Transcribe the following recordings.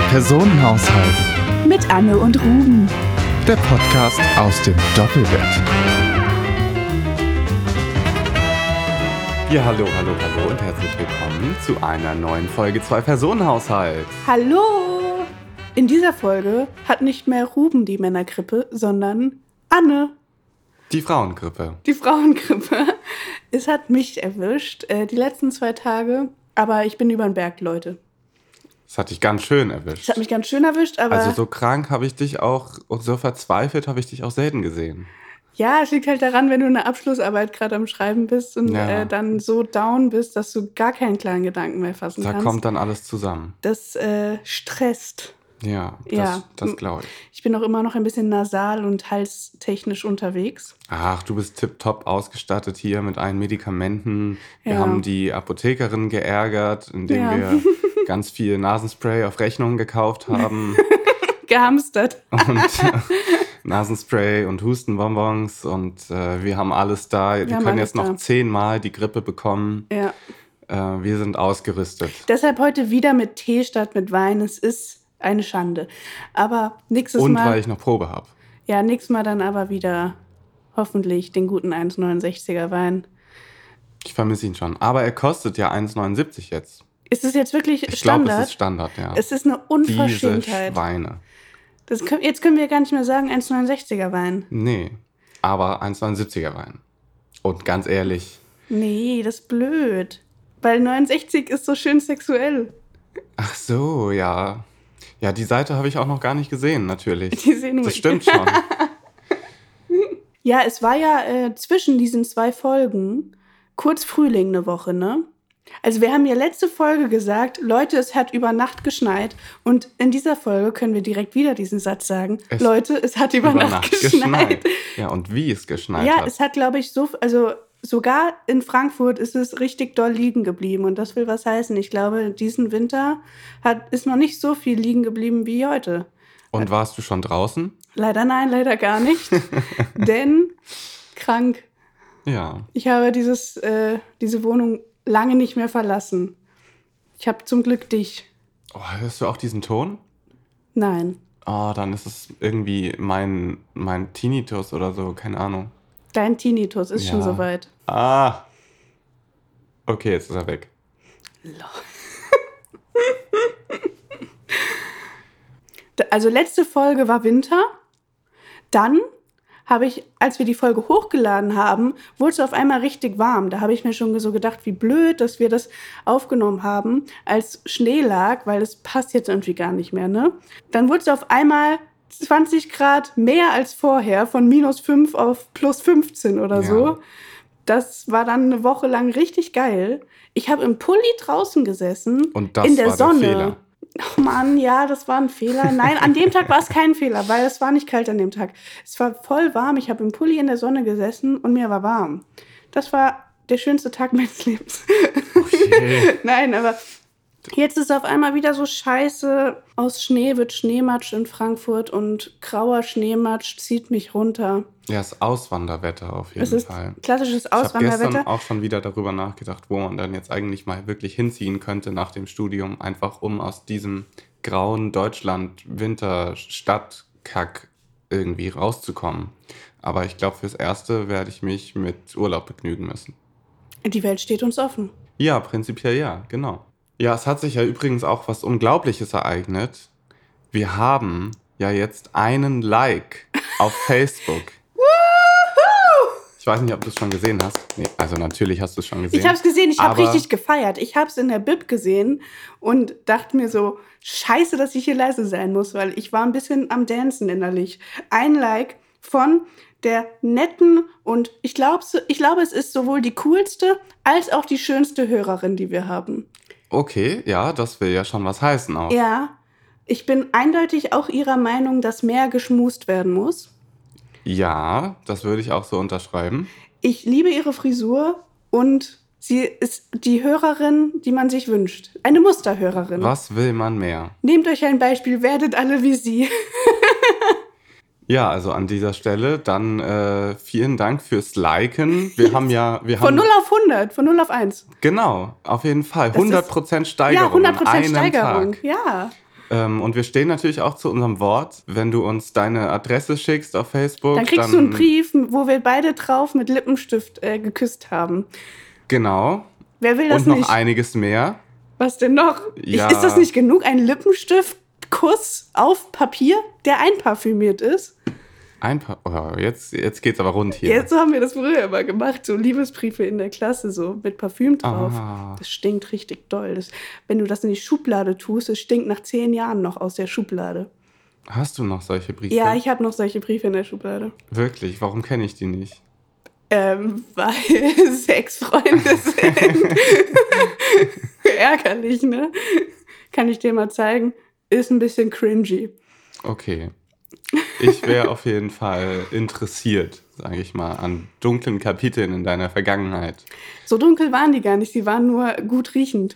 Zwei-Personen-Haushalt. Mit Anne und Ruben. Der Podcast aus dem Doppelbett. Ja, hallo und herzlich willkommen zu einer neuen Folge Zwei-Personen-Haushalt. Hallo! In dieser Folge hat nicht mehr Ruben die Männergrippe, sondern Anne. Die Frauengrippe. Die Frauengrippe. Es hat mich erwischt, die letzten 2 Tage, aber ich bin über den Berg, Leute. Das hat dich ganz schön erwischt. Es hat mich ganz schön erwischt, aber... Also so krank habe ich dich auch und so verzweifelt habe ich dich auch selten gesehen. Ja, es liegt halt daran, wenn du eine Abschlussarbeit gerade am Schreiben bist und dann so down bist, dass du gar keinen klaren Gedanken mehr fassen kannst. Da kommt dann alles zusammen. Das stresst. Ja, das glaube ich. Ich bin auch immer noch ein bisschen nasal und halstechnisch unterwegs. Ach, du bist tipptopp ausgestattet hier mit allen Medikamenten. Wir haben die Apothekerin geärgert, indem wir ganz viel Nasenspray auf Rechnung gekauft haben. Gehamstert. Und Nasenspray und Hustenbonbons und wir haben alles da. Wir können jetzt noch 10-mal die Grippe bekommen. Ja. Wir sind ausgerüstet. Deshalb heute wieder mit Tee statt mit Wein. Es ist eine Schande. Aber nächstes Mal... Und weil ich noch Probe habe. Ja, nächstes Mal dann aber wieder hoffentlich den guten 1,69er Wein. Ich vermisse ihn schon. Aber er kostet ja 1,79 jetzt. Ist es jetzt wirklich Standard? Ich glaube, es ist Standard, ja. Es ist eine Unverschämtheit. Diese Schweine. Jetzt können wir gar nicht mehr sagen 1,69er Wein. Nee, aber 1,79er Wein. Und ganz ehrlich... Nee, das ist blöd. Weil 69 ist so schön sexuell. Ach so, ja. Ja, die Seite habe ich auch noch gar nicht gesehen, natürlich. Die sehen wir. Das stimmt schon. Ja, es war ja zwischen diesen 2 Folgen kurz Frühling eine Woche, ne? Also wir haben ja letzte Folge gesagt, Leute, es hat über Nacht geschneit. Und in dieser Folge können wir direkt wieder diesen Satz sagen, Leute, es hat über Nacht geschneit. Ja, und wie es geschneit hat. Ja, es hat, glaube ich, sogar in Frankfurt ist es richtig doll liegen geblieben. Und das will was heißen. Ich glaube, diesen Winter ist noch nicht so viel liegen geblieben wie heute. Und warst du schon draußen? Leider nein, leider gar nicht. Denn krank. Ja. Ich habe diese Wohnung lange nicht mehr verlassen. Ich habe zum Glück dich. Oh, hörst du auch diesen Ton? Nein. Oh, dann ist es irgendwie mein Tinnitus oder so, keine Ahnung. Dein Tinnitus ist schon soweit. Ah. Okay, jetzt ist er weg. Also letzte Folge war Winter. Dann habe ich, als wir die Folge hochgeladen haben, wurde es auf einmal richtig warm. Da habe ich mir schon so gedacht, wie blöd, dass wir das aufgenommen haben, als Schnee lag, weil das passt jetzt irgendwie gar nicht mehr, ne? Dann wurde es auf einmal 20 Grad mehr als vorher, von -5 auf +15 oder so. Das war dann eine Woche lang richtig geil. Ich habe im Pulli draußen gesessen, und das in der war Sonne. Der Fehler. Oh Mann, ja, das war ein Fehler. Nein, an dem Tag war es kein Fehler, weil es war nicht kalt an dem Tag. Es war voll warm. Ich habe im Pulli in der Sonne gesessen und mir war warm. Das war der schönste Tag meines Lebens. Okay. Nein, aber jetzt ist auf einmal wieder so scheiße. Aus Schnee wird Schneematsch in Frankfurt und grauer Schneematsch zieht mich runter. Ja, es ist Auswanderwetter auf jeden Fall. Klassisches Auswanderwetter. Ich habe gestern auch schon wieder darüber nachgedacht, wo man dann jetzt eigentlich mal wirklich hinziehen könnte nach dem Studium, einfach um aus diesem grauen Deutschland-Winter-Stadtkack irgendwie rauszukommen. Aber ich glaube, fürs Erste werde ich mich mit Urlaub begnügen müssen. Die Welt steht uns offen. Ja, prinzipiell ja, genau. Ja, es hat sich ja übrigens auch was Unglaubliches ereignet. Wir haben ja jetzt einen Like auf Facebook. Ich weiß nicht, ob du es schon gesehen hast. Nee, also natürlich hast du es schon gesehen. Ich habe es gesehen, ich habe richtig gefeiert. Ich habe es in der Bib gesehen und dachte mir so, scheiße, dass ich hier leise sein muss, weil ich war ein bisschen am Dancen innerlich. Ein Like von der netten und ich glaube, es ist sowohl die coolste als auch die schönste Hörerin, die wir haben. Okay, ja, das will ja schon was heißen auch. Ja, ich bin eindeutig auch ihrer Meinung, dass mehr geschmust werden muss. Ja, das würde ich auch so unterschreiben. Ich liebe ihre Frisur und sie ist die Hörerin, die man sich wünscht. Eine Musterhörerin. Was will man mehr? Nehmt euch ein Beispiel, werdet alle wie sie. Ja, also an dieser Stelle dann vielen Dank fürs Liken. Von 0 auf 100, von 0 auf 1. Genau, auf jeden Fall. 100% Steigerung. Ja, 100% Steigerung, Tag. ja. Und wir stehen natürlich auch zu unserem Wort. Wenn du uns deine Adresse schickst auf Facebook, Dann kriegst du einen Brief, wo wir beide drauf mit Lippenstift geküsst haben. Genau. Wer will das Und noch nicht? einiges mehr. Was denn noch? Ja. Ist das nicht genug? Ein Lippenstiftkuss auf Papier, der einparfümiert ist? Jetzt geht's aber rund hier. Jetzt haben wir das früher immer gemacht, so Liebesbriefe in der Klasse, so mit Parfüm drauf. Ah. Das stinkt richtig doll. Wenn du das in die Schublade tust, es stinkt nach 10 Jahren noch aus der Schublade. Hast du noch solche Briefe? Ja, ich habe noch solche Briefe in der Schublade. Wirklich? Warum kenne ich die nicht? Weil Sexfreunde sind. Ärgerlich, ne? Kann ich dir mal zeigen. Ist ein bisschen cringy. Okay. Ich wäre auf jeden Fall interessiert, sage ich mal, an dunklen Kapiteln in deiner Vergangenheit. So dunkel waren die gar nicht, sie waren nur gut riechend.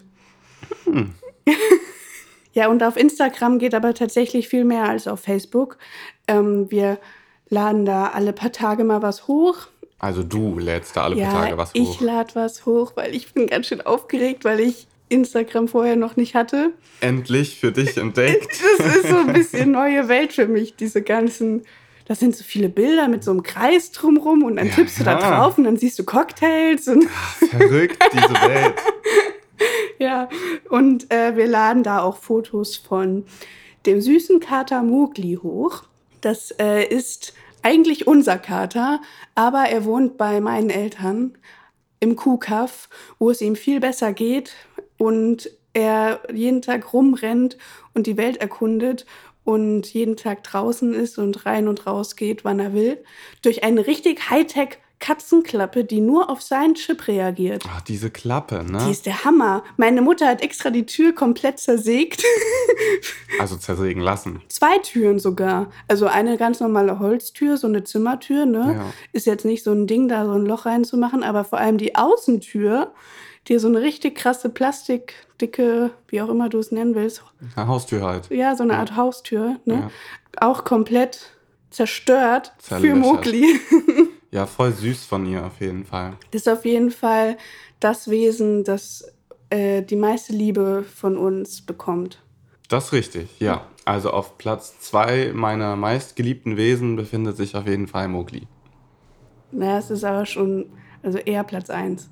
Ja, und auf Instagram geht aber tatsächlich viel mehr als auf Facebook. Wir laden da alle paar Tage mal was hoch. Also du lädst da alle Ja, paar Tage was hoch. ich lade was hoch, weil ich bin ganz schön aufgeregt, weil ich Instagram vorher noch nicht hatte. Endlich für dich entdeckt. Das ist so ein bisschen neue Welt für mich, diese ganzen. Das sind so viele Bilder mit so einem Kreis drumrum und dann tippst du da drauf und dann siehst du Cocktails. Und Verrückt, diese Welt. ja, und wir laden da auch Fotos von dem süßen Kater Mowgli hoch. Das ist eigentlich unser Kater, aber er wohnt bei meinen Eltern im Kuhkaff, wo es ihm viel besser geht und er jeden Tag rumrennt und die Welt erkundet und jeden Tag draußen ist und rein und raus geht, wann er will, durch eine richtig Hightech Katzenklappe, die nur auf seinen Chip reagiert. Ach, diese Klappe, ne? Die ist der Hammer. Meine Mutter hat extra die Tür komplett zersägt. Also zersägen lassen. 2 Türen sogar. Also eine ganz normale Holztür, so eine Zimmertür, ne? Ja. Ist jetzt nicht so ein Ding, da so ein Loch reinzumachen, aber vor allem die Außentür, die so eine richtig krasse plastikdicke, wie auch immer du es nennen willst. Eine Haustür halt. Ja, so eine Art Haustür, ne? Ja. Auch komplett zerstört für Zerlöchert. Mowgli. Ja, voll süß von ihr auf jeden Fall. Das ist auf jeden Fall das Wesen, das die meiste Liebe von uns bekommt. Das ist richtig, ja. Also auf Platz 2 meiner meistgeliebten Wesen befindet sich auf jeden Fall Mowgli. Na, es ist aber schon, also eher Platz 1.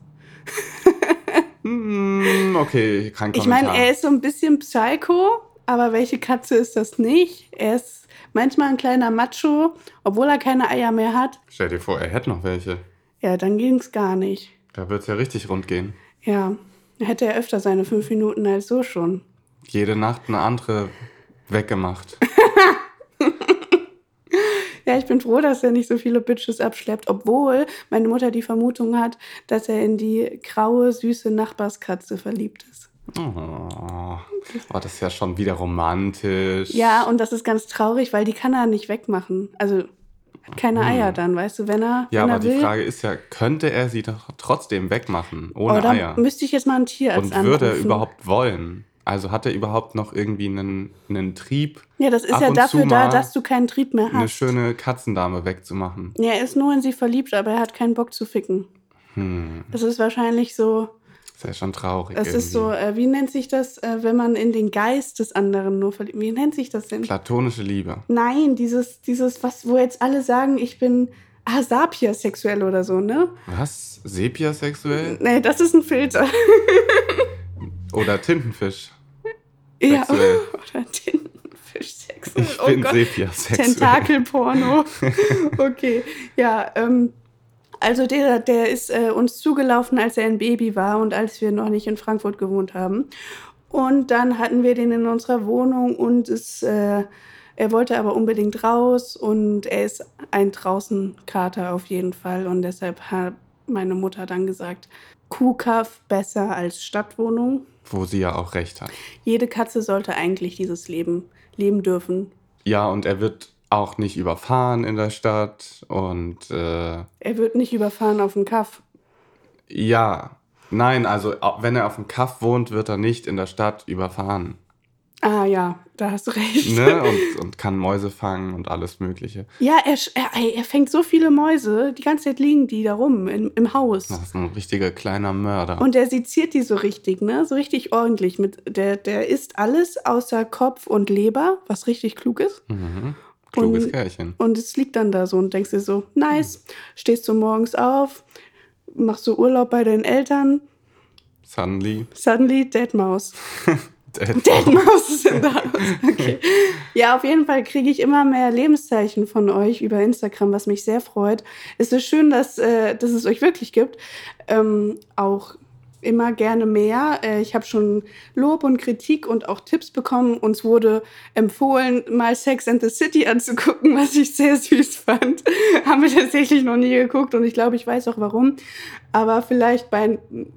Okay, kein Ich Kommentar. meine, er ist so ein bisschen Psycho, aber welche Katze ist das nicht? Er ist manchmal ein kleiner Macho, obwohl er keine Eier mehr hat. Stell dir vor, er hätte noch welche. Ja, dann ging's gar nicht. Da wird es ja richtig rund gehen. Ja, hätte er öfter seine 5 Minuten als so schon. Jede Nacht eine andere weggemacht. Ja, ich bin froh, dass er nicht so viele Bitches abschleppt, obwohl meine Mutter die Vermutung hat, dass er in die graue, süße Nachbarskatze verliebt ist. Oh, das ist ja schon wieder romantisch. Ja, und das ist ganz traurig, weil die kann er nicht wegmachen. Also hat keine Eier dann, weißt du, wenn er Ja, wenn aber er will. die Frage ist ja, könnte er sie doch trotzdem wegmachen, ohne Oder Eier? müsste ich jetzt mal einen Tierarzt Und anrufen. würde er überhaupt wollen? Also hat er überhaupt noch irgendwie einen Trieb, Ja, das ist ab ja und dafür zu da, mal dass du keinen Trieb mehr eine hast. schöne Katzendame wegzumachen? Ja, er ist nur in sie verliebt, aber er hat keinen Bock zu ficken. Das ist wahrscheinlich so, Ist ja schon traurig. es ist so, wie nennt sich das, wenn man in den Geist des anderen nur verliebt? Wie nennt sich das denn? Platonische Liebe. Nein, dieses, was, wo jetzt alle sagen, ich bin sapiosexuell oder so, ne? Was? Sepiasexuell? Nee, das ist ein Filter. Oder Tintenfisch? Ja, Sexuell. oder Tintenfisch-sexuell. Ich bin sepiasexuell. Tentakelporno. Okay, ja, also der ist uns zugelaufen, als er ein Baby war und als wir noch nicht in Frankfurt gewohnt haben. Und dann hatten wir den in unserer Wohnung und er wollte aber unbedingt raus und er ist ein Draußenkater auf jeden Fall. Und deshalb hat meine Mutter dann gesagt, Kuhkaff besser als Stadtwohnung. Wo sie ja auch recht hat. Jede Katze sollte eigentlich dieses Leben leben dürfen. Ja, und er wird auch nicht überfahren in der Stadt und Er wird nicht überfahren auf dem Kaff. ja, nein, also wenn er auf dem Kaff wohnt, wird er nicht in der Stadt überfahren. Ah ja, da hast du recht. Ne? Und kann Mäuse fangen und alles Mögliche. Ja, er fängt so viele Mäuse, die ganze Zeit liegen die da rum im Haus. Das ist ein richtiger kleiner Mörder. Und der seziert die so richtig, ne? So richtig ordentlich. Der isst alles außer Kopf und Leber, was richtig klug ist. Kluges Kerlchen. Und es liegt dann da so und denkst dir so, nice, stehst du morgens auf, machst du Urlaub bei deinen Eltern, suddenly Dead Mouse. Dead Mouse ist in der Haus. Okay. Ja, auf jeden Fall kriege ich immer mehr Lebenszeichen von euch über Instagram, was mich sehr freut. Es ist schön, dass es euch wirklich gibt. Auch immer gerne mehr. Ich habe schon Lob und Kritik und auch Tipps bekommen. Uns wurde empfohlen, mal Sex and the City anzugucken, was ich sehr süß fand. Haben wir tatsächlich noch nie geguckt und ich glaube, ich weiß auch warum. Aber vielleicht wenn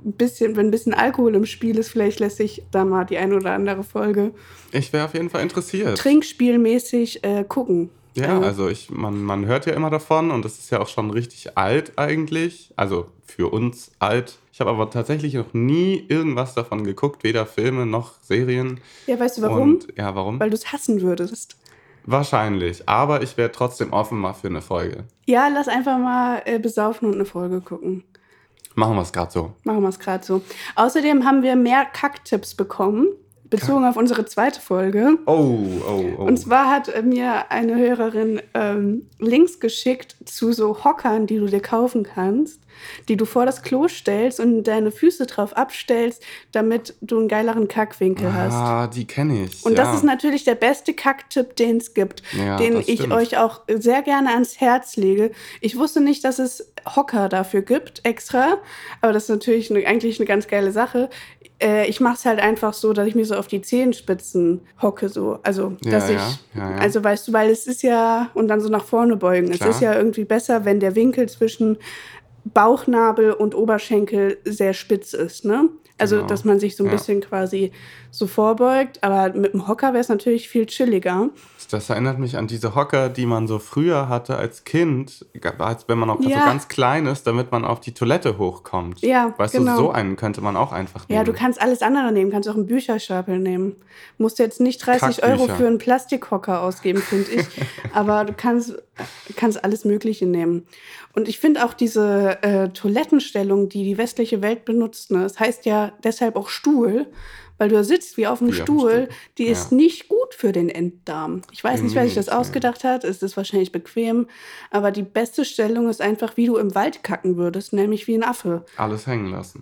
ein bisschen Alkohol im Spiel ist, vielleicht lässt sich da mal die eine oder andere Folge Ich wäre auf jeden Fall interessiert. trinkspielmäßig gucken. Ja, also man hört ja immer davon und das ist ja auch schon richtig alt eigentlich. Also für uns alt. Ich habe aber tatsächlich noch nie irgendwas davon geguckt, weder Filme noch Serien. Ja, weißt du warum? Ja, warum? Weil du es hassen würdest. Wahrscheinlich, aber ich wäre trotzdem offen mal für eine Folge. Ja, lass einfach mal besaufen und eine Folge gucken. Machen wir es gerade so. Machen wir es gerade so. Außerdem haben wir mehr Kacktipps bekommen, bezogen auf unsere zweite Folge. Oh. Und zwar hat mir eine Hörerin Links geschickt zu so Hockern, die du dir kaufen kannst, die du vor das Klo stellst und deine Füße drauf abstellst, damit du einen geileren Kackwinkel hast. Ah, die kenne ich. Und ja. das ist natürlich der beste Kacktipp, den es gibt, Ja, den das ich stimmt. euch auch sehr gerne ans Herz lege. Ich wusste nicht, dass es Hocker dafür gibt, extra, aber das ist natürlich eigentlich eine ganz geile Sache. Ich mache es halt einfach so, dass ich mir so auf die Zehenspitzen hocke, so. Also, dass Ja. also weißt du, weil es ist ja, und dann so nach vorne beugen. Klar. Es ist ja irgendwie besser, wenn der Winkel zwischen Bauchnabel und Oberschenkel sehr spitz ist, ne? Also, Genau. dass man sich so ein Ja. bisschen quasi so vorbeugt. Aber mit dem Hocker wäre es natürlich viel chilliger. Das erinnert mich an diese Hocker, die man so früher hatte als Kind, als wenn man noch so Ja. ganz klein ist, damit man auf die Toilette hochkommt. Ja, Weißt genau. du, so einen könnte man auch einfach nehmen. Ja, du kannst alles andere nehmen. Kannst auch einen Bücherstapel nehmen. Musst jetzt nicht 30 Euro Kackbücher. für einen Plastikhocker ausgeben, finde ich. Aber du kannst alles Mögliche nehmen. Und ich finde auch diese Toilettenstellung, die die westliche Welt benutzt, ne? Das heißt ja deshalb auch Stuhl, weil du da sitzt wie auf einem Wie auf dem Stuhl. Stuhl. Die ist nicht gut für den Enddarm. Ich weiß nicht, wer sich das ausgedacht hat. Es ist wahrscheinlich bequem. Aber die beste Stellung ist einfach, wie du im Wald kacken würdest, nämlich wie ein Affe. Alles hängen lassen.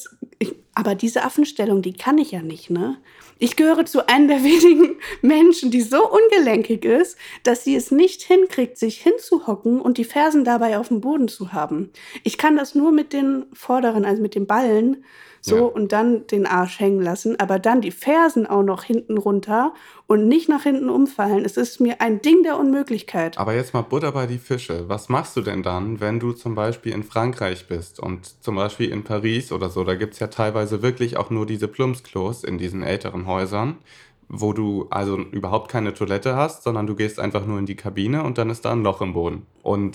Aber diese Affenstellung, die kann ich ja nicht, ne? Ich gehöre zu einem der wenigen Menschen, die so ungelenkig ist, dass sie es nicht hinkriegt, sich hinzuhocken und die Fersen dabei auf dem Boden zu haben. Ich kann das nur mit den vorderen, also mit den Ballen, so, Ja. und dann den Arsch hängen lassen, aber dann die Fersen auch noch hinten runter und nicht nach hinten umfallen. Es ist mir ein Ding der Unmöglichkeit. Aber jetzt mal Butter bei die Fische. Was machst du denn dann, wenn du zum Beispiel in Frankreich bist und zum Beispiel in Paris oder so? Da gibt es ja teilweise wirklich auch nur diese Plumpsklos in diesen älteren Häusern, wo du also überhaupt keine Toilette hast, sondern du gehst einfach nur in die Kabine und dann ist da ein Loch im Boden. Und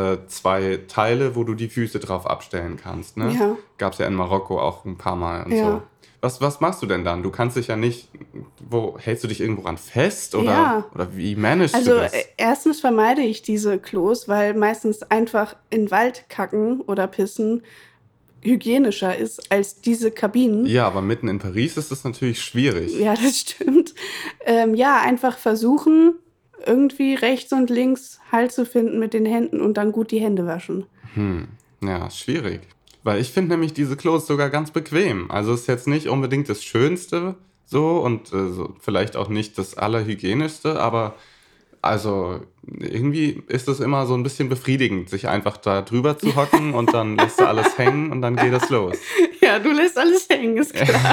2 Teile, wo du die Füße drauf abstellen kannst. Ne? Ja. Gab es ja in Marokko auch ein paar Mal und Ja. so. Was machst du denn dann? Du kannst dich ja nicht, hältst du dich irgendwo ran fest Ja. oder wie managst Also du das? erstens vermeide ich diese Klos, weil meistens einfach in den Wald kacken oder pissen hygienischer ist als diese Kabinen. Ja, aber mitten in Paris ist das natürlich schwierig. Ja, das stimmt. Ja, einfach versuchen, irgendwie rechts und links Halt zu finden mit den Händen und dann gut die Hände waschen. Ja, ist schwierig. Weil ich finde nämlich diese Klos sogar ganz bequem. Also ist jetzt nicht unbedingt das Schönste so und so, vielleicht auch nicht das Allerhygienischste, aber also irgendwie ist es immer so ein bisschen befriedigend, sich einfach da drüber zu hocken und dann lässt du alles hängen und dann geht es los. Ja, du lässt alles hängen, ist klar.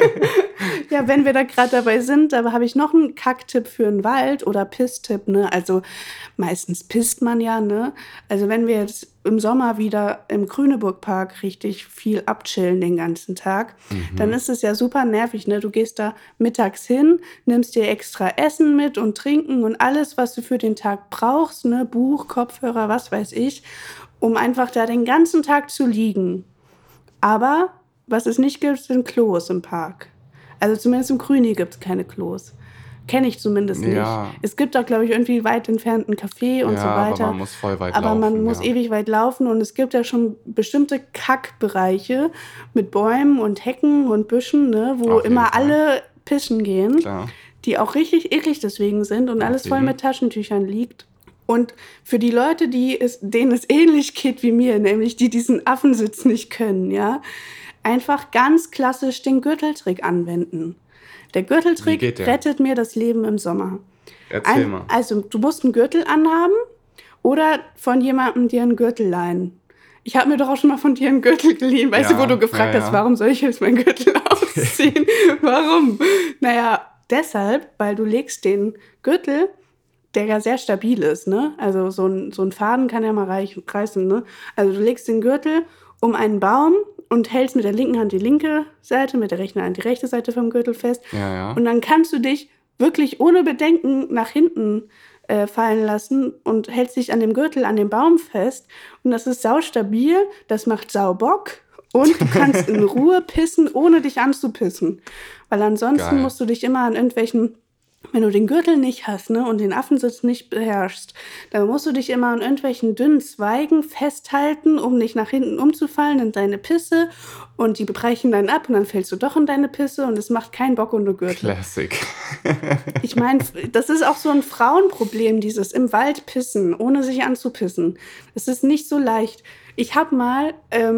Ja, wenn wir da gerade dabei sind, da habe ich noch einen Kacktipp für den Wald oder Pisstipp, ne? Also meistens pisst man ja, ne? Also wenn wir jetzt im Sommer wieder im Grüneburg-Park richtig viel abchillen den ganzen Tag, dann ist es ja super nervig, ne? Du gehst da mittags hin, nimmst dir extra Essen mit und Trinken und alles, was du für den Tag brauchst, ne? Buch, Kopfhörer, was weiß ich, um einfach da den ganzen Tag zu liegen. Aber was es nicht gibt, sind Klos im Park. Also zumindest im Grüni gibt es keine Klos. Kenne ich zumindest nicht. Ja. Es gibt auch, glaube ich, irgendwie weit entfernten Café und so weiter. Aber man muss voll weit Aber laufen. man muss ewig weit laufen und es gibt ja schon bestimmte Kackbereiche mit Bäumen und Hecken und Büschen, ne, wo Auf jeden immer Fall. alle pissen gehen, Klar. die auch richtig eklig deswegen sind und alles voll jeden. mit Taschentüchern liegt. Und für die Leute, denen es ähnlich geht wie mir, nämlich die diesen Affensitz nicht können, ja, einfach ganz klassisch den Gürteltrick anwenden. Der Wie Gürteltrick geht der? rettet mir das Leben im Sommer. Erzähl mal. Also du musst einen Gürtel anhaben oder von jemandem dir einen Gürtel leihen. Ich habe mir doch auch schon mal von dir einen Gürtel geliehen. Weißt du, wo du gefragt hast, warum soll ich jetzt meinen Gürtel ausziehen? Warum? Naja, deshalb, weil du legst den Gürtel, der ja sehr stabil ist, ne? Also so ein Faden kann ja mal reißen, ne? Also du legst den Gürtel um einen Baum und hältst mit der linken Hand die linke Seite, mit der rechten Hand die rechte Seite vom Gürtel fest. Ja. Und dann kannst du dich wirklich ohne Bedenken nach hinten fallen lassen und hältst dich an dem Gürtel, an dem Baum fest. Und das ist saustabil, das macht Saubock und du kannst in Ruhe pissen, ohne dich anzupissen. Weil ansonsten Geil. musst du dich immer an irgendwelchen, wenn du den Gürtel nicht hast, ne, und den Affensitz nicht beherrschst, dann musst du dich immer an irgendwelchen dünnen Zweigen festhalten, um nicht nach hinten umzufallen in deine Pisse. Und die brechen dann ab und dann fällst du doch in deine Pisse und es macht keinen Bock ohne Gürtel. Classic. Ich meine, das ist auch so ein Frauenproblem, dieses im Wald pissen, ohne sich anzupissen. Das ist nicht so leicht. Ich habe mal,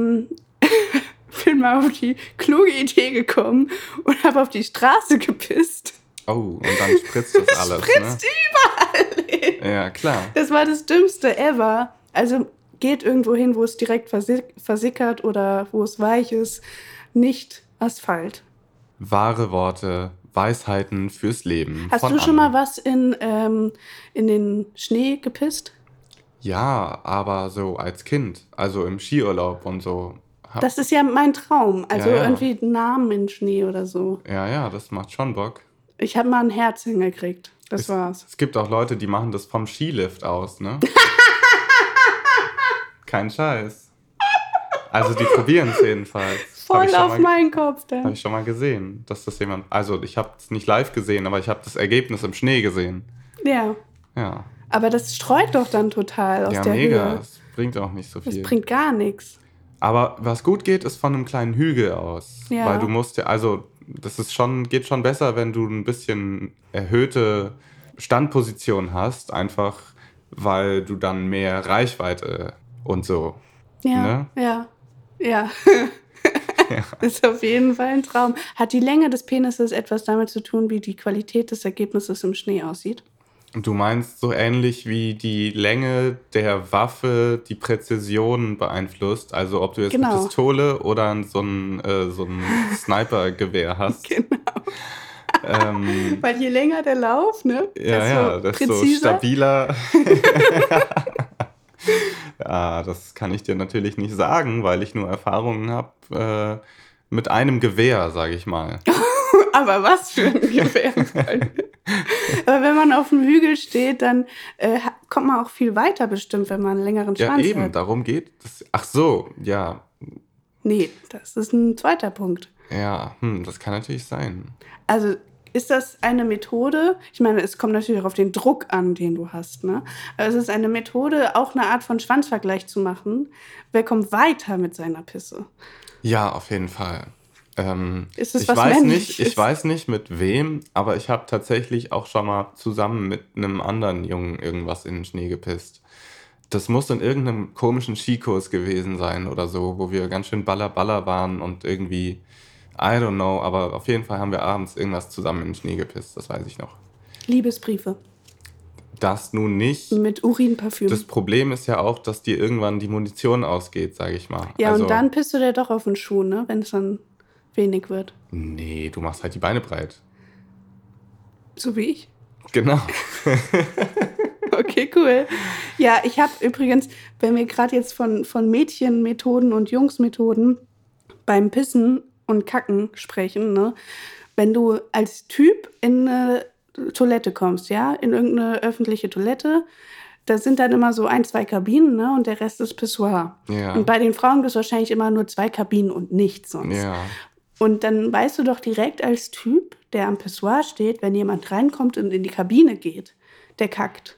bin mal auf die kluge Idee gekommen und habe auf die Straße gepisst. Oh, und dann spritzt das alles, Spritzt überall hin. Ja, klar. Das war das Dümmste ever. Also geht irgendwo hin, wo es direkt versickert oder wo es weich ist. Nicht Asphalt. Wahre Worte, Weisheiten fürs Leben. Hast von du schon Anne. mal was in den Schnee gepisst? Ja, aber so als Kind. Also im Skiurlaub und so. Das ist ja mein Traum. Also Ja. irgendwie einen Namen in Schnee oder so. Ja, das macht schon Bock. Ich habe mal ein Herz hingekriegt. Das war's. Es gibt auch Leute, die machen das vom Skilift aus, ne? Kein Scheiß. Also die probieren es jedenfalls. Voll auf meinen Kopf Habe dann. ich schon mal gesehen, dass das jemand... Also ich habe es nicht live gesehen, aber ich habe das Ergebnis im Schnee gesehen. Ja. Ja, Aber das streut doch dann total aus ja der mega. Höhe. Es bringt auch nicht so Das viel. bringt gar nichts. Aber was gut geht, ist von einem kleinen Hügel aus. Ja. Weil du musst ja... Also das ist geht schon besser, wenn du ein bisschen erhöhte Standposition hast. Einfach, weil du dann mehr Reichweite und so... Ja, Ne? ja. Das ist auf jeden Fall ein Traum. Hat die Länge des Penises etwas damit zu tun, wie die Qualität des Ergebnisses im Schnee aussieht? Du meinst so ähnlich wie die Länge der Waffe die Präzision beeinflusst? Also ob du jetzt Genau. eine Pistole oder so ein Snipergewehr hast? Genau. Ähm, Weil je länger der Lauf, ne? desto präziser. stabiler. Ja, das kann ich dir natürlich nicht sagen, weil ich nur Erfahrungen habe mit einem Gewehr, sage ich mal. Aber was für ein Gewehr. Aber wenn man auf dem Hügel steht, dann kommt man auch viel weiter bestimmt, wenn man einen längeren Ja, Schwanz eben, hat. darum geht es. Ach so, ja. Nee, das ist ein zweiter Punkt. Ja, das kann natürlich sein. Also ist das eine Methode, ich meine, es kommt natürlich auch auf den Druck an, den du hast, ne? Aber es ist eine Methode, auch eine Art von Schwanzvergleich zu machen. Wer kommt weiter mit seiner Pisse? Ja, auf jeden Fall. Ist es ich was weiß Männliches? nicht, ich weiß nicht mit wem, aber ich habe tatsächlich auch schon mal zusammen mit einem anderen Jungen irgendwas in den Schnee gepisst. Das muss in irgendeinem komischen Skikurs gewesen sein oder so, wo wir ganz schön baller waren und irgendwie, I don't know, aber auf jeden Fall haben wir abends irgendwas zusammen in den Schnee gepisst, das weiß ich noch. Liebesbriefe Das nun nicht. mit Urinparfüm. Das Problem ist ja auch, dass dir irgendwann die Munition ausgeht, sage ich mal. Ja, Also, und dann pisst du dir doch auf den Schuh, ne? Wenn es dann wenig wird. Nee, du machst halt die Beine breit. So wie ich. Genau. Okay, cool. Ja, ich habe übrigens, wenn wir gerade jetzt von Mädchenmethoden und Jungsmethoden beim Pissen und Kacken sprechen, ne? Wenn du als Typ in eine Toilette kommst, ja, in irgendeine öffentliche Toilette, da sind dann immer so 1, 2 Kabinen, ne? Und der Rest ist Pissoir. Ja. Und bei den Frauen gibt es wahrscheinlich immer nur 2 Kabinen und nichts sonst. Ja. Und dann weißt du doch direkt als Typ, der am Pissoir steht, wenn jemand reinkommt und in die Kabine geht, der kackt.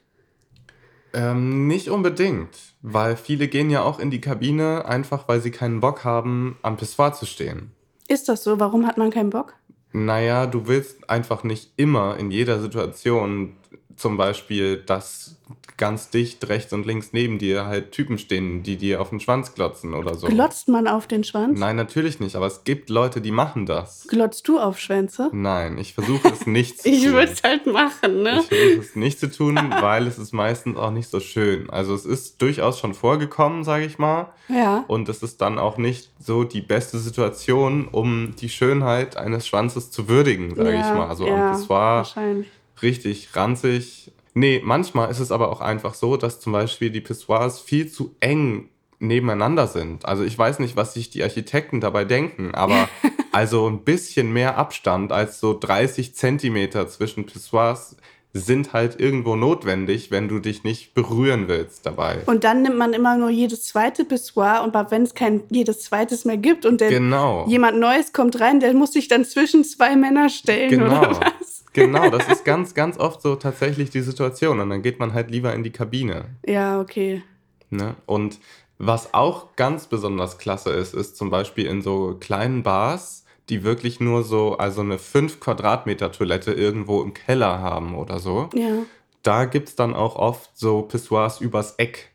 Nicht unbedingt, weil viele gehen ja auch in die Kabine, einfach weil sie keinen Bock haben, am Pissoir zu stehen. Ist das so? Warum hat man keinen Bock? Naja, du willst einfach nicht immer in jeder Situation zum Beispiel, dass ganz dicht rechts und links neben dir halt Typen stehen, die dir auf den Schwanz glotzen oder so. Glotzt man auf den Schwanz? Nein, natürlich nicht, aber es gibt Leute, die machen das. Glotzt du auf Schwänze? Nein, ich versuche es nicht zu Ich tun. würde es halt machen, ne? Ich versuche es nicht zu tun, weil es ist meistens auch nicht so schön. Also es ist durchaus schon vorgekommen, sage ich mal. Ja. Und es ist dann auch nicht so die beste Situation, um die Schönheit eines Schwanzes zu würdigen, sage ich mal. Also am Pissoir wahrscheinlich. richtig ranzig. Nee, manchmal ist es aber auch einfach so, dass zum Beispiel die Pissoirs viel zu eng nebeneinander sind. Also ich weiß nicht, was sich die Architekten dabei denken, aber also ein bisschen mehr Abstand als so 30 Zentimeter zwischen Pissoirs sind halt irgendwo notwendig, wenn du dich nicht berühren willst dabei. Und dann nimmt man immer nur jedes zweite Pissoir und wenn es kein jedes zweites mehr gibt und jemand Neues kommt rein, der muss sich dann zwischen zwei Männer stellen oder was? Genau, das ist ganz, ganz oft so tatsächlich die Situation und dann geht man halt lieber in die Kabine. Ja, okay. Ne? Und was auch ganz besonders klasse ist zum Beispiel in so kleinen Bars, die wirklich nur so, also eine 5 Quadratmeter Toilette irgendwo im Keller haben oder so. Ja. Da gibt es dann auch oft so Pissoirs übers Eck.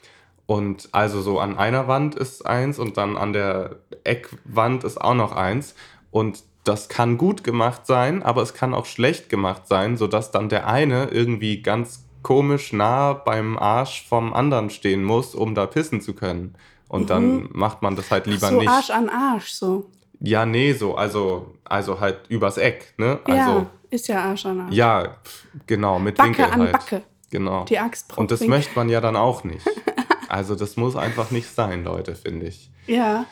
Und also so an einer Wand ist eins und dann an der Eckwand ist auch noch eins. Und das kann gut gemacht sein, aber es kann auch schlecht gemacht sein, sodass dann der eine irgendwie ganz komisch nah beim Arsch vom anderen stehen muss, um da pissen zu können. Und dann macht man das halt lieber nicht. So Arsch an Arsch, so. Ja, nee, so, also halt übers Eck, ne? Ja, ist ja Arsch an Arsch. Ja, genau, mit Backe Winkel an halt. Backe. Genau. Die Axt braucht Und das Winkel. möchte man ja dann auch nicht. Also das muss einfach nicht sein, Leute, finde ich. Ja.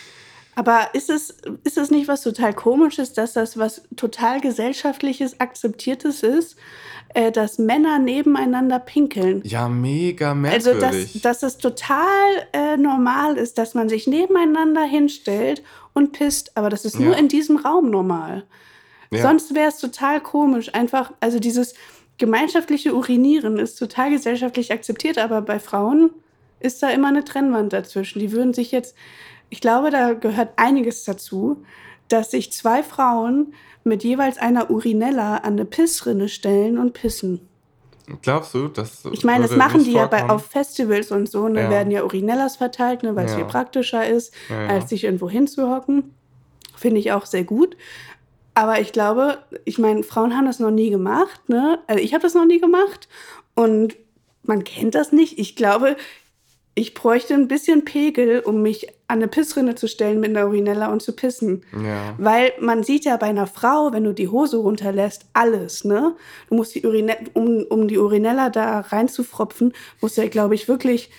Aber ist es nicht was total Komisches, dass das was total gesellschaftliches, akzeptiertes ist, dass Männer nebeneinander pinkeln? Ja, mega Also, merkwürdig. dass es total normal ist, dass man sich nebeneinander hinstellt und pisst. Aber das ist nur in diesem Raum normal. Ja. Sonst wäre es total komisch. Einfach, also dieses gemeinschaftliche Urinieren ist total gesellschaftlich akzeptiert, aber bei Frauen ist da immer eine Trennwand dazwischen. Die würden sich jetzt, ich glaube, da gehört einiges dazu, dass sich zwei Frauen mit jeweils einer Urinella an eine Pissrinne stellen und pissen. Glaubst du, das Ich meine, das würde machen nicht die ja vorkommen? auf Festivals und so, ne, Ja. werden ja Urinellas verteilt, ne, weil es Ja. viel praktischer ist, Ja. als sich irgendwo hinzuhocken. Finde ich auch sehr gut. Aber ich glaube, ich meine, Frauen haben das noch nie gemacht, ne? Also ich habe das noch nie gemacht und man kennt das nicht. Ich glaube, ich bräuchte ein bisschen Pegel, um mich an eine Pissrinne zu stellen mit einer Urinella und zu pissen. Ja. Weil man sieht ja bei einer Frau, wenn du die Hose runterlässt, alles, ne? Du musst die um die Urinella da reinzufropfen, musst du ja, glaube ich, wirklich,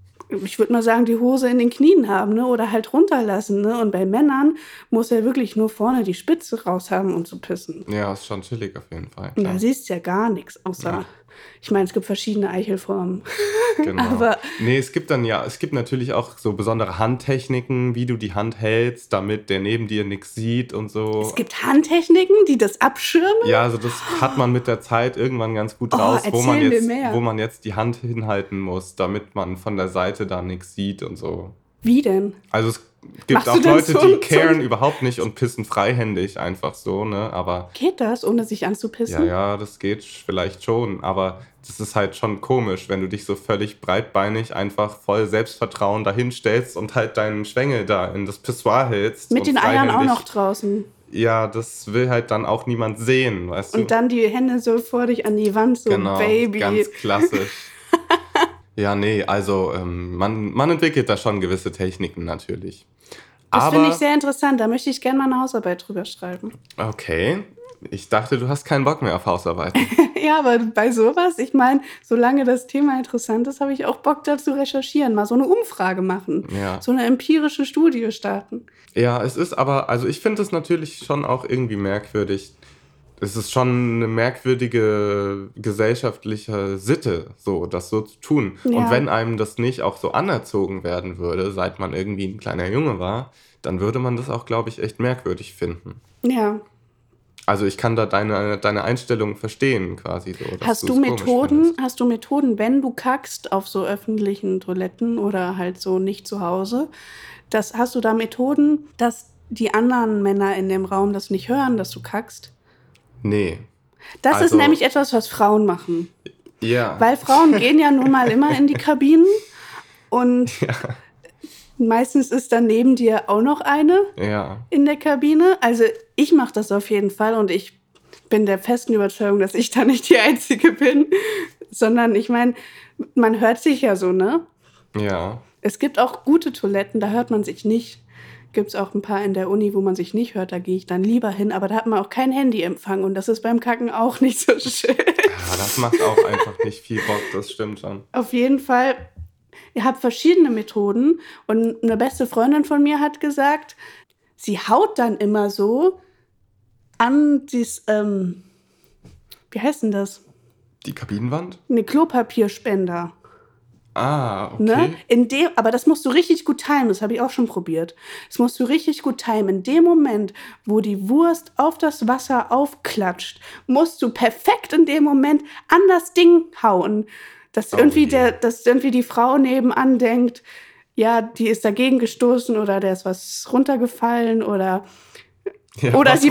ich würde mal sagen, die Hose in den Knien haben, ne? Oder halt runterlassen, ne? Und bei Männern muss er wirklich nur vorne die Spitze raus haben, um zu pissen. Ja, ist schon chillig auf jeden Fall. Und klar. da siehst du ja gar nichts, außer, ich meine, es gibt verschiedene Eichelformen. Genau. Aber nee, es gibt natürlich auch so besondere Handtechniken, wie du die Hand hältst, damit der neben dir nichts sieht und so. es gibt Handtechniken, die das abschirmen. Ja, also das hat man mit der Zeit irgendwann ganz gut raus, wo erzähl mir mehr. man jetzt die Hand hinhalten muss, damit man von der Seite da nichts sieht und so. Wie denn? Also es gibt Machst auch du dann Leute, so die ein- caren überhaupt nicht und pissen freihändig einfach so, ne? Aber Geht das, ohne sich anzupissen? ja, das geht vielleicht schon, aber das ist halt schon komisch, wenn du dich so völlig breitbeinig einfach voll Selbstvertrauen dahin stellst und halt deinen Schwengel da in das Pissoir hältst. Mit und den Eiern auch freihändig- noch draußen. Ja, das will halt dann auch niemand sehen, weißt du? Und dann die Hände so vor dich an die Wand, so Genau, Baby. ganz klassisch. Ja, nee, also man entwickelt da schon gewisse Techniken natürlich. Das Aber, finde ich sehr interessant. Da möchte ich gerne mal eine Hausarbeit drüber schreiben. okay, ich dachte, du hast keinen Bock mehr auf Hausarbeiten. Ja, aber bei sowas, ich meine, solange das Thema interessant ist, habe ich auch Bock dazu recherchieren, mal so eine Umfrage machen, Ja. so eine empirische Studie starten. Ja, es ist aber, also ich finde es natürlich schon auch irgendwie merkwürdig, es ist schon eine merkwürdige gesellschaftliche Sitte, so das so zu tun. Ja. Und wenn einem das nicht auch so anerzogen werden würde, seit man irgendwie ein kleiner Junge war, dann würde man das auch, glaube ich, echt merkwürdig finden. Ja. Also ich kann da deine Einstellung verstehen, quasi so. dass Hast du du es komisch findest. Hast du Methoden, wenn du kackst auf so öffentlichen Toiletten oder halt so nicht zu Hause? Hast du da Methoden, dass die anderen Männer in dem Raum das nicht hören, dass du kackst? Nee. Das ist Also, nämlich etwas, was Frauen machen. ja. Weil Frauen gehen ja nun mal immer in die Kabinen und meistens ist dann neben dir auch noch eine Ja. in der Kabine. Also ich mache das auf jeden Fall und ich bin der festen Überzeugung, dass ich da nicht die Einzige bin, sondern ich meine, man hört sich ja so, ne? Ja. Es gibt auch gute Toiletten, da hört man sich nicht. Gibt es auch ein paar in der Uni, wo man sich nicht hört, da gehe ich dann lieber hin. Aber da hat man auch kein Handyempfang und das ist beim Kacken auch nicht so schön. Ja, das macht auch einfach nicht viel Bock, das stimmt schon. Auf jeden Fall, ihr habt verschiedene Methoden und eine beste Freundin von mir hat gesagt, sie haut dann immer so an dieses, wie heißt denn das? Die Kabinenwand? Eine Klopapierspender. Ah, okay. Ne? Aber das musst du richtig gut timen, das habe ich auch schon probiert. Das musst du richtig gut timen. In dem Moment, wo die Wurst auf das Wasser aufklatscht, musst du perfekt in dem Moment an das Ding hauen. Dass irgendwie die Frau nebenan denkt, ja, die ist dagegen gestoßen oder der ist was runtergefallen oder sie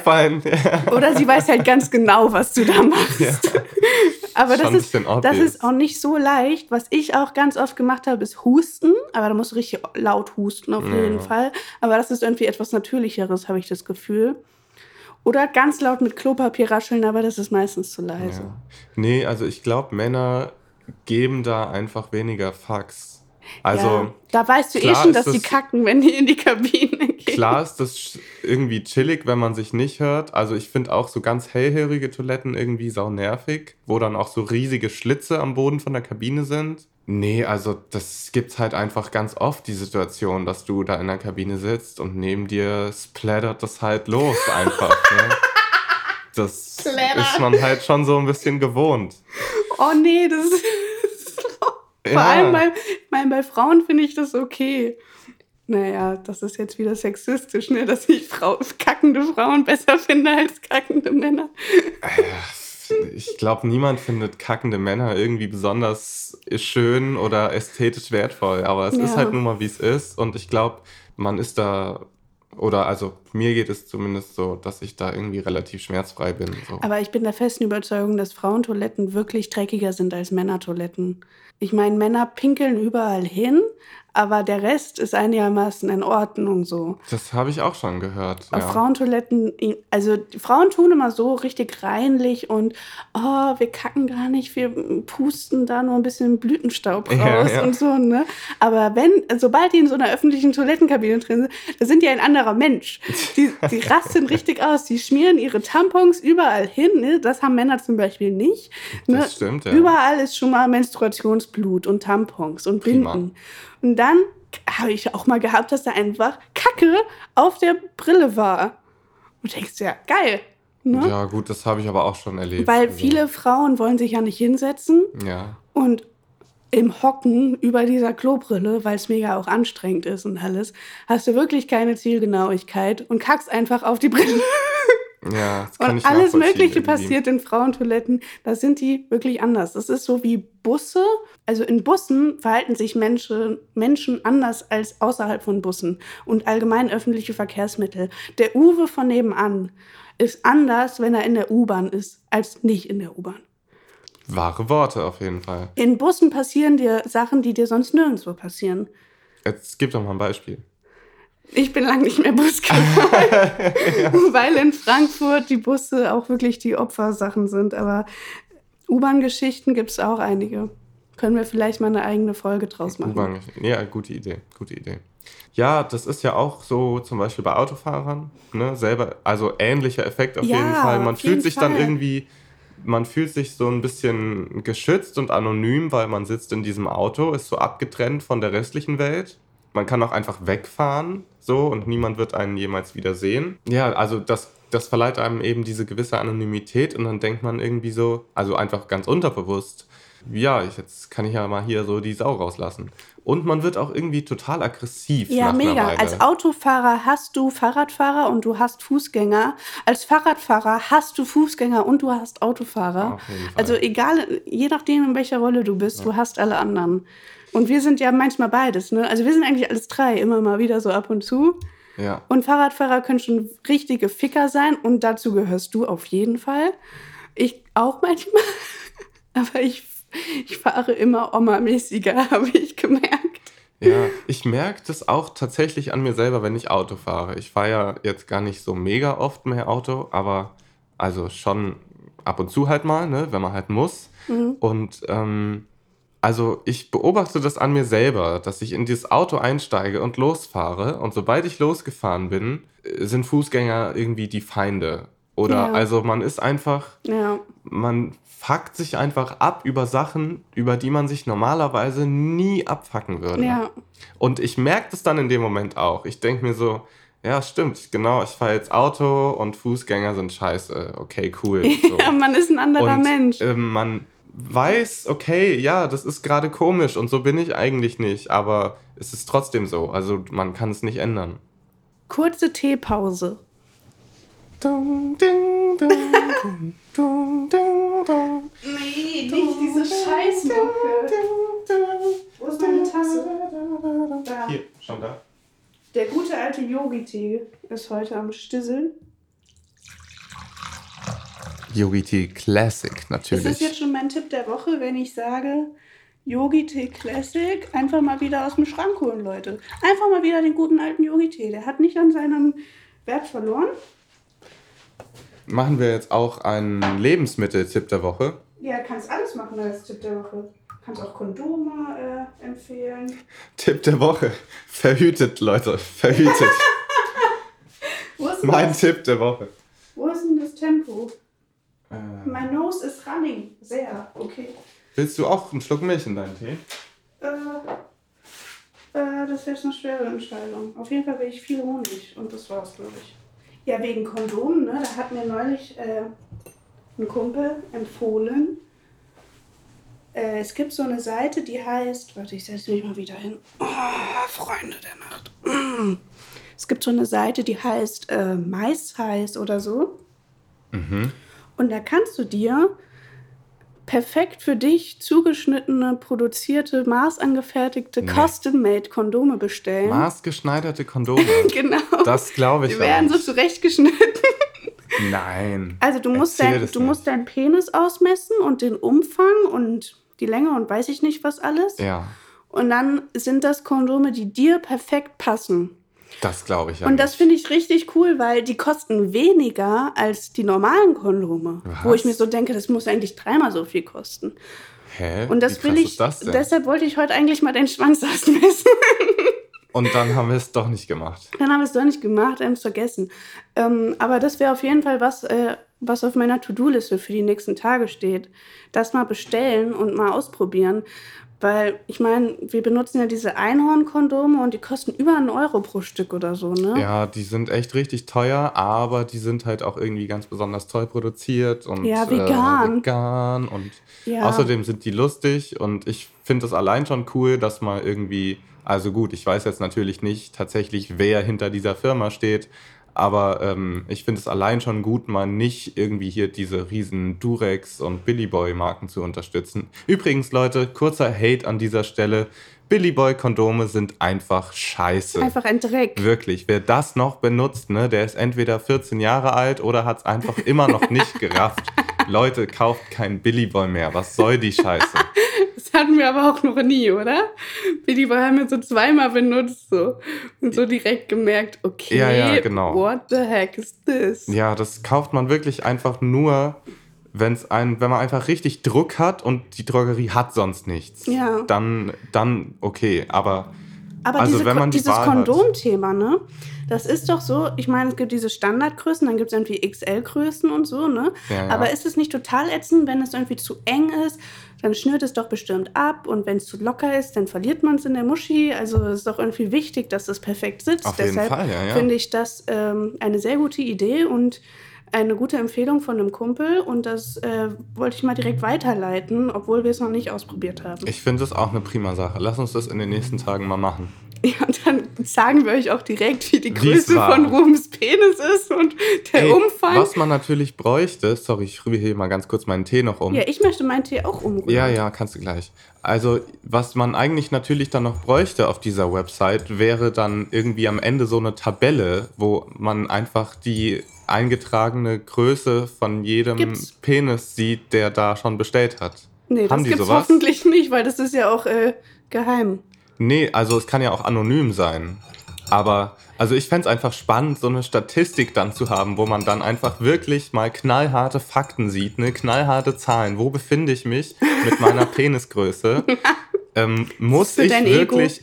weiß halt ganz genau, was du da machst. Ja. Aber das ist auch nicht so leicht. Was ich auch ganz oft gemacht habe, ist Husten. Aber da musst du richtig laut husten auf jeden Fall. Aber das ist irgendwie etwas Natürlicheres, habe ich das Gefühl. Oder ganz laut mit Klopapier rascheln, aber das ist meistens zu leise. Ja. Nee, also ich glaube, Männer geben da einfach weniger Fucks. Also, ja, da weißt du schon, dass die kacken, wenn die in die Kabine gehen. Klar ist das irgendwie chillig, wenn man sich nicht hört. Also ich finde auch so ganz hellhörige Toiletten irgendwie sau nervig, wo dann auch so riesige Schlitze am Boden von der Kabine sind. Nee, also das gibt's halt einfach ganz oft, die Situation, dass du da in der Kabine sitzt und neben dir splattert das halt los einfach. Ne? Das ist man halt schon so ein bisschen gewohnt. Oh nee, das ist... Vor allem bei Frauen finde ich das okay. Naja, das ist jetzt wieder sexistisch, ne? Dass ich kackende Frauen besser finde als kackende Männer. Ich glaube, niemand findet kackende Männer irgendwie besonders schön oder ästhetisch wertvoll. Aber es ist halt nun mal, wie es ist. Und ich glaube, man ist da... Oder also mir geht es zumindest so, dass ich da irgendwie relativ schmerzfrei bin. So. Aber ich bin der festen Überzeugung, dass Frauentoiletten wirklich dreckiger sind als Männertoiletten. Ich meine, Männer pinkeln überall hin, aber der Rest ist einigermaßen in Ordnung so. Das habe ich auch schon gehört. Auf Frauentoiletten, also die Frauen tun immer so richtig reinlich und wir kacken gar nicht, wir pusten da nur ein bisschen Blütenstaub raus und so, ne? Aber sobald die in so einer öffentlichen Toilettenkabine drin sind, da sind die ein anderer Mensch. Die rasten richtig aus, die schmieren ihre Tampons überall hin, ne? Das haben Männer zum Beispiel nicht. Ne? Das stimmt, ja. Überall ist schon mal Menstruationsblut und Tampons und Binden. Prima. Und dann habe ich auch mal gehabt, dass da einfach Kacke auf der Brille war. Und du denkst, ja, geil. Ne? Ja, gut, das habe ich aber auch schon erlebt. Weil viele Frauen wollen sich ja nicht hinsetzen. Ja. Und im Hocken über dieser Klobrille, weil es mega auch anstrengend ist und alles, hast du wirklich keine Zielgenauigkeit und kackst einfach auf die Brille. Ja, das kann und ich alles Mögliche irgendwie passiert in Frauentoiletten. Da sind die wirklich anders. Das ist so wie Busse. Also in Bussen verhalten sich Menschen anders als außerhalb von Bussen und allgemein öffentliche Verkehrsmittel. Der Uwe von nebenan ist anders, wenn er in der U-Bahn ist, als nicht in der U-Bahn. Wahre Worte auf jeden Fall. In Bussen passieren dir Sachen, die dir sonst nirgendwo passieren. Jetzt gib doch mal ein Beispiel. Ich bin lange nicht mehr Bus gefahren, weil in Frankfurt die Busse auch wirklich die Opfersachen sind. Aber U-Bahn-Geschichten gibt es auch einige. Können wir vielleicht mal eine eigene Folge draus machen. Ja, gute Idee. Ja, das ist ja auch so zum Beispiel bei Autofahrern, ne, selber, also ähnlicher Effekt auf jeden Fall. Man fühlt sich dann irgendwie, man fühlt sich so ein bisschen geschützt und anonym, weil man sitzt in diesem Auto, ist so abgetrennt von der restlichen Welt. Man kann auch einfach wegfahren, so, und niemand wird einen jemals wieder sehen. Ja, also das das verleiht einem eben diese gewisse Anonymität und dann denkt man irgendwie so, also einfach ganz unterbewusst, ja, jetzt kann ich ja mal hier so die Sau rauslassen. Und man wird auch irgendwie total aggressiv Ja, nach einer mega. Weile. Als Autofahrer hast du Fahrradfahrer und du hast Fußgänger. Als Fahrradfahrer hast du Fußgänger und du hast Autofahrer. Auf jeden Fall. Also egal, je nachdem, in welcher Rolle du bist, du hast alle anderen. Und wir sind ja manchmal beides, ne? Also wir sind eigentlich alles drei, immer mal wieder so ab und zu. Ja. Und Fahrradfahrer können schon richtige Ficker sein und dazu gehörst du auf jeden Fall. Ich auch manchmal, aber ich fahre immer Oma-mäßiger, habe ich gemerkt. Ja, ich merke das auch tatsächlich an mir selber, wenn ich Auto fahre. Ich fahre ja jetzt gar nicht so mega oft mehr Auto, aber also schon ab und zu halt mal, ne, wenn man halt muss. Und also ich beobachte das an mir selber, dass ich in dieses Auto einsteige und losfahre. Und sobald ich losgefahren bin, sind Fußgänger irgendwie die Feinde. Oder Ja. also man ist einfach, Ja. man fuckt sich einfach ab über Sachen, über die man sich normalerweise nie abfacken würde. Ja. Und ich merke das dann in dem Moment auch. Ich denke mir so, ja, stimmt, genau, ich fahre jetzt Auto und Fußgänger sind scheiße. Okay, cool. So. Ja, man ist ein anderer Und Mensch. man weiß, okay, ja, das ist gerade komisch und so bin ich eigentlich nicht, aber es ist trotzdem so. Also man kann es nicht ändern. Kurze Teepause. Dum, ding, dum, dum, dum, dum, dum. Nee, nicht diese Scheißmucke. Wo ist meine Tasse? Da. Hier, schon da. Der gute alte Yogi-Tee ist heute am Stissel. Yogi-Tee Classic, Ist natürlich. das jetzt schon mein Tipp der Woche, wenn ich sage, Yogi-Tee Classic, einfach mal wieder aus dem Schrank holen, Leute. Einfach mal wieder den guten alten Yogi-Tee. Der hat nicht an seinem Wert verloren. Machen wir jetzt auch einen Lebensmitteltipp der Woche. Ja, kannst alles machen als Tipp der Woche. Kannst auch Kondome empfehlen. Tipp der Woche. Verhütet, Leute. Verhütet. Wo ist denn Mein das? Tipp der Woche. Wo ist denn das Tempo? My nose is running. Sehr, okay. Willst du auch einen Schluck Milch in deinen Tee? Das wäre jetzt eine schwere Entscheidung. Auf jeden Fall will ich viel Honig und das war's, glaube ich. Ja, wegen Kondomen, ne? Da hat mir neulich ein Kumpel empfohlen. Es gibt so eine Seite, die heißt, warte, ich setze mich mal wieder hin. Oh, Freunde der Nacht. Es gibt so eine Seite, die heißt MySize oder so. Und da kannst du dir perfekt für dich zugeschnittene, produzierte, maßangefertigte, custom-made Kondome bestellen. Maßgeschneiderte Kondome. Genau. Das glaube ich Die werden so nicht. zurechtgeschnitten. Nein. Also du musst Erzähl das nicht. musst deinen Penis ausmessen und den Umfang und die Länge und weiß ich nicht was alles. Ja, Und dann sind das Kondome, die dir perfekt passen. das glaube ich ja Und das nicht. finde ich richtig cool, weil die kosten weniger als die normalen Kondome. Was? Wo ich mir so denke, das muss eigentlich 3-mal so viel kosten. Hä? Und das Wie will krass ich, ist das denn? deshalb wollte ich heute eigentlich mal den Schwanz ausmessen. Und dann haben wir es doch nicht gemacht. Dann haben wir es doch nicht gemacht, haben es vergessen. Aber das wäre auf jeden Fall was auf meiner To-Do-Liste für die nächsten Tage steht. Das mal bestellen und mal ausprobieren. Weil, ich meine, wir benutzen ja diese Einhorn-Kondome und die kosten über 1 Euro pro Stück oder so, ne? Ja, die sind echt richtig teuer, aber die sind halt auch irgendwie ganz besonders toll produziert und Ja, vegan. vegan und Ja. außerdem sind die lustig und ich finde das allein schon cool, dass mal irgendwie, also gut, ich weiß jetzt natürlich nicht tatsächlich, wer hinter dieser Firma steht, aber ich finde es allein schon gut, mal nicht irgendwie hier diese riesen Durex und Billy Boy Marken zu unterstützen. Übrigens, Leute, kurzer Hate an dieser Stelle. Billy Boy Kondome sind einfach scheiße. Einfach ein Dreck. Wirklich, wer das noch benutzt, ne, der ist entweder 14 Jahre alt oder hat es einfach immer noch nicht gerafft. Leute, kauft kein Billy Boy mehr. Was soll die Scheiße? Das hatten wir aber auch noch nie, oder? Billy Boy haben wir so 2-mal benutzt so. Und so direkt gemerkt, okay, Ja, genau. what the heck is this? Ja, das kauft man wirklich einfach nur, wenn man einfach richtig Druck hat und die Drogerie hat sonst nichts. Ja. Dann okay. Aber Aber Also wenn man die dieses Wahl hat. Kondomthema, ne? Das ist doch so, ich meine, es gibt diese Standardgrößen, dann gibt es irgendwie XL-Größen und so, ne? Ja, ja. Aber ist es nicht total ätzend, wenn es irgendwie zu eng ist? Dann schnürt es doch bestimmt ab und wenn es zu locker ist, dann verliert man es in der Muschi. Also es ist doch irgendwie wichtig, dass es perfekt sitzt. Auf jeden Fall, ja. finde ich das eine sehr gute Idee und eine gute Empfehlung von einem Kumpel. Und das wollte ich mal direkt weiterleiten, obwohl wir es noch nicht ausprobiert haben. Ich finde das auch eine prima Sache. Lass uns das in den nächsten Tagen mal machen. Ja, und dann sagen wir euch auch direkt, wie die Wie's Größe war. von Rubens Penis ist und der Umfang. Was man natürlich bräuchte, sorry, ich rühre hier mal ganz kurz meinen Tee noch um. Ja, ich möchte meinen Tee auch umrühren. Ja, kannst du gleich. Also, was man eigentlich natürlich dann noch bräuchte auf dieser Website, wäre dann irgendwie am Ende so eine Tabelle, wo man einfach die eingetragene Größe von jedem Gibt's? Penis sieht, der da schon bestellt hat. Nee, Haben das die gibt's sowas? hoffentlich nicht, weil das ist ja auch geheim. Nee, also es kann ja auch anonym sein. Aber, also ich fänd's einfach spannend, so eine Statistik dann zu haben, wo man dann einfach wirklich mal knallharte Fakten sieht, ne, knallharte Zahlen. Wo befinde ich mich mit meiner Penisgröße? Muss für ich dein wirklich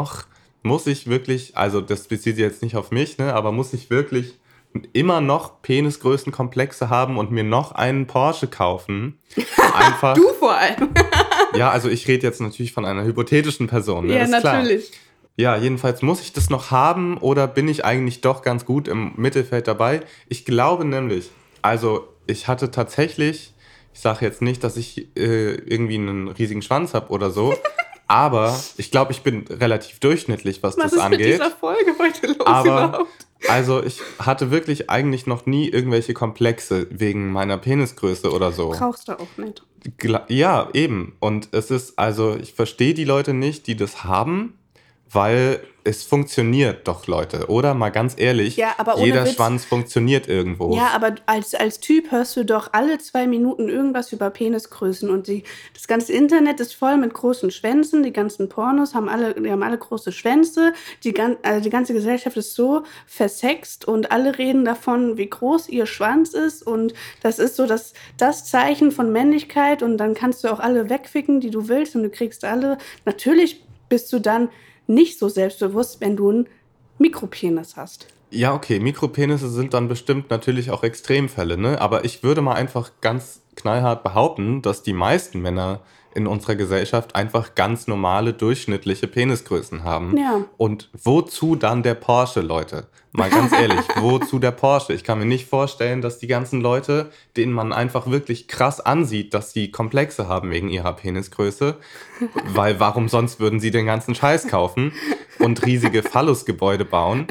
also das bezieht sich jetzt nicht auf mich, ne, aber muss ich wirklich immer noch Penisgrößenkomplexe haben und mir noch einen Porsche kaufen? Einfach. Du vor allem. Ja, also ich rede jetzt natürlich von einer hypothetischen Person, ne? Ja, ist klar. natürlich. Ja, jedenfalls muss ich das noch haben oder bin ich eigentlich doch ganz gut im Mittelfeld dabei? Ich glaube nämlich, also ich hatte tatsächlich, ich sage jetzt nicht, dass ich irgendwie einen riesigen Schwanz habe oder so, aber ich glaube, ich bin relativ durchschnittlich, was das Was ist mit angeht. dieser Folge heute los Aber überhaupt? also ich hatte wirklich eigentlich noch nie irgendwelche Komplexe wegen meiner Penisgröße oder so. Brauchst du auch nicht. Ja, eben. Und es ist, also ich verstehe die Leute nicht, die das haben, weil es funktioniert doch, Leute. Oder mal ganz ehrlich, Ja, aber ohne jeder Witz. Schwanz funktioniert irgendwo. Ja, aber als Typ hörst du doch alle 2 Minuten irgendwas über Penisgrößen und das ganze Internet ist voll mit großen Schwänzen, die ganzen Pornos haben alle große Schwänze, also die ganze Gesellschaft ist so versext und alle reden davon, wie groß ihr Schwanz ist und das ist so das Zeichen von Männlichkeit und dann kannst du auch alle wegficken, die du willst und du kriegst alle. Natürlich bist du dann nicht so selbstbewusst, wenn du einen Mikropenis hast. Ja, okay, Mikropenisse sind dann bestimmt natürlich auch Extremfälle, ne? Aber ich würde mal einfach ganz knallhart behaupten, dass die meisten Männer in unserer Gesellschaft einfach ganz normale, durchschnittliche Penisgrößen haben. Ja. Und wozu dann der Porsche, Leute? Mal ganz ehrlich, wozu der Porsche? Ich kann mir nicht vorstellen, dass die ganzen Leute, denen man einfach wirklich krass ansieht, dass sie Komplexe haben wegen ihrer Penisgröße, weil warum sonst würden sie den ganzen Scheiß kaufen und riesige Phallusgebäude bauen?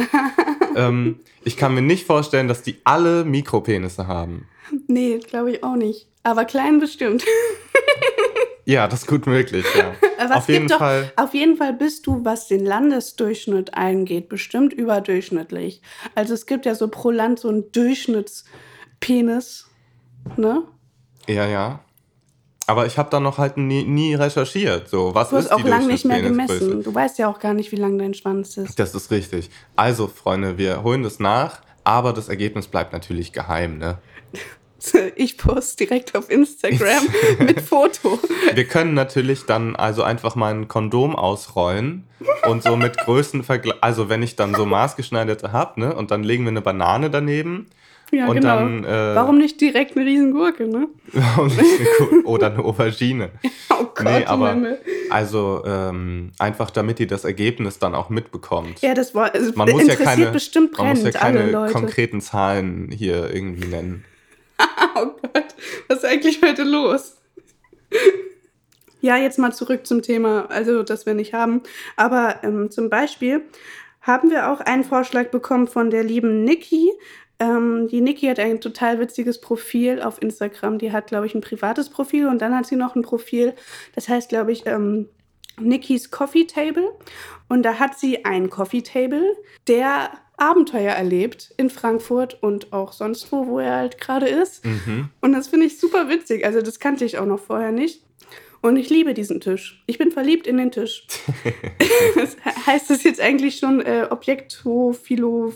Ich kann mir nicht vorstellen, dass die alle Mikropenisse haben. Nee, glaube ich auch nicht. Aber klein bestimmt. Ja, das ist gut möglich, ja. Aber Auf jeden Fall. Auf jeden Fall bist du, was den Landesdurchschnitt angeht, bestimmt überdurchschnittlich. Also es gibt ja so pro Land so einen Durchschnittspenis, ne? Ja. Aber ich habe da noch halt nie recherchiert. So, was Du hast ist die auch lange nicht mehr Durchschnittspenisgröße? gemessen. Du weißt ja auch gar nicht, wie lang dein Schwanz ist. Das ist richtig. Also, Freunde, wir holen das nach, aber das Ergebnis bleibt natürlich geheim, ne? Ich poste direkt auf Instagram mit Foto. Wir können natürlich dann also einfach mal ein Kondom ausrollen und so mit Größen vergleichen. Also, wenn ich dann so maßgeschneiderte habe, ne? Und dann legen wir eine Banane daneben. Ja, Und genau. dann, Warum nicht direkt eine Riesengurke, ne? Oder eine Aubergine. Oh Gott, Nee, aber Himmel. also einfach damit ihr das Ergebnis dann auch mitbekommt. Ja, das war, also Man muss ja interessiert bestimmt man muss ja brennend alle keine Leute. konkreten Zahlen hier irgendwie nennen. Oh Gott, was ist eigentlich heute los? Ja, jetzt mal zurück zum Thema, also das wir nicht haben. Aber zum Beispiel haben wir auch einen Vorschlag bekommen von der lieben Niki. Die Niki hat ein total witziges Profil auf Instagram. Die hat, glaube ich, ein privates Profil und dann hat sie noch ein Profil, das heißt, glaube ich, Nikis Coffee Table. Und da hat sie ein Coffee Table, der Abenteuer erlebt in Frankfurt und auch sonst wo er halt gerade ist. Und das finde ich super witzig. Also das kannte ich auch noch vorher nicht. Und ich liebe diesen Tisch. Ich bin verliebt in den Tisch. Heißt das jetzt eigentlich schon Objektophilie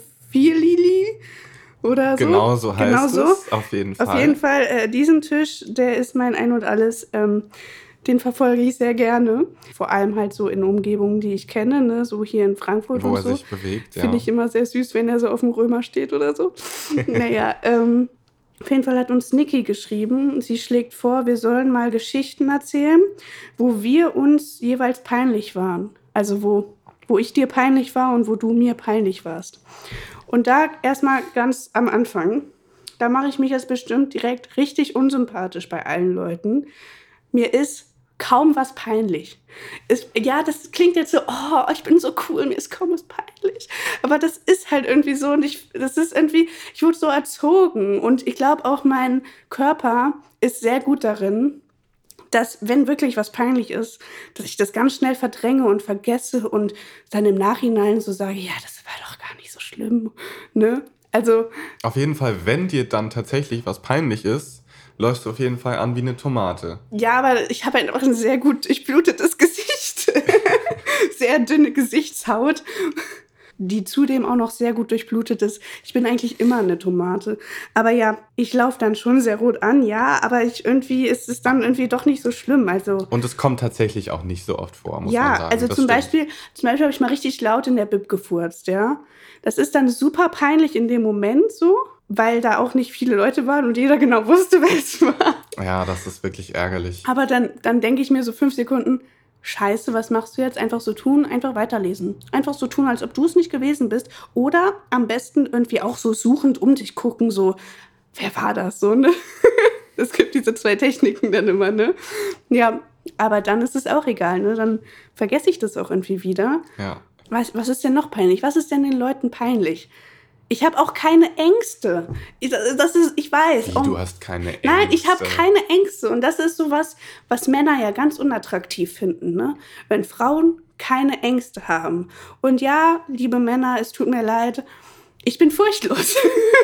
oder so? Genau so heißt Genau so. es, auf jeden Fall. Auf jeden Fall, diesen Tisch, der ist mein Ein und Alles. Den verfolge ich sehr gerne. Vor allem halt so in Umgebungen, die ich kenne, ne? So hier in Frankfurt Wo und er so. sich bewegt, ja. Finde ich immer sehr süß, wenn er so auf dem Römer steht oder so. Naja, auf jeden Fall hat uns Niki geschrieben, sie schlägt vor, wir sollen mal Geschichten erzählen, wo wir uns jeweils peinlich waren. Also wo ich dir peinlich war und wo du mir peinlich warst. Und da erstmal ganz am Anfang, da mache ich mich jetzt bestimmt direkt richtig unsympathisch bei allen Leuten. Mir ist kaum was peinlich. Ja, das klingt jetzt so, oh, ich bin so cool, mir ist kaum was peinlich. Aber das ist halt irgendwie so und ich wurde so erzogen und ich glaube auch mein Körper ist sehr gut darin, dass, wenn wirklich was peinlich ist, dass ich das ganz schnell verdränge und vergesse und dann im Nachhinein so sage, ja, das war doch gar nicht so schlimm, ne? Also, Auf jeden Fall, wenn dir dann tatsächlich was peinlich ist, läufst du auf jeden Fall an wie eine Tomate. ja, aber ich habe einfach ein sehr gut durchblutetes Gesicht. Sehr dünne Gesichtshaut, die zudem auch noch sehr gut durchblutet ist. Ich bin eigentlich immer eine Tomate. Aber ja, ich laufe dann schon sehr rot an, ja, aber ist es dann irgendwie doch nicht so schlimm. Also, Und es kommt tatsächlich auch nicht so oft vor, muss man ja, sagen. also Das zum stimmt. Beispiel habe ich mal richtig laut in der Bib gefurzt, ja. Das ist dann super peinlich in dem Moment so, weil da auch nicht viele Leute waren und jeder genau wusste, wer es war. Ja, das ist wirklich ärgerlich. Aber dann denke ich mir so 5 Sekunden, Scheiße, was machst du jetzt? Einfach so tun, einfach weiterlesen. Einfach so tun, als ob du es nicht gewesen bist. Oder am besten irgendwie auch so suchend um dich gucken, so, wer war das so, ne? Es gibt diese 2 Techniken dann immer, ne? Ja, aber dann ist es auch egal, ne? Dann vergesse ich das auch irgendwie wieder. Ja. Was ist denn noch peinlich? Was ist denn den Leuten peinlich? Ich habe auch keine Ängste. Ich weiß. Wie, du hast keine Ängste? Nein, ich habe keine Ängste. Und das ist sowas, was Männer ja ganz unattraktiv finden, ne? Wenn Frauen keine Ängste haben. Und ja, liebe Männer, es tut mir leid, ich bin furchtlos.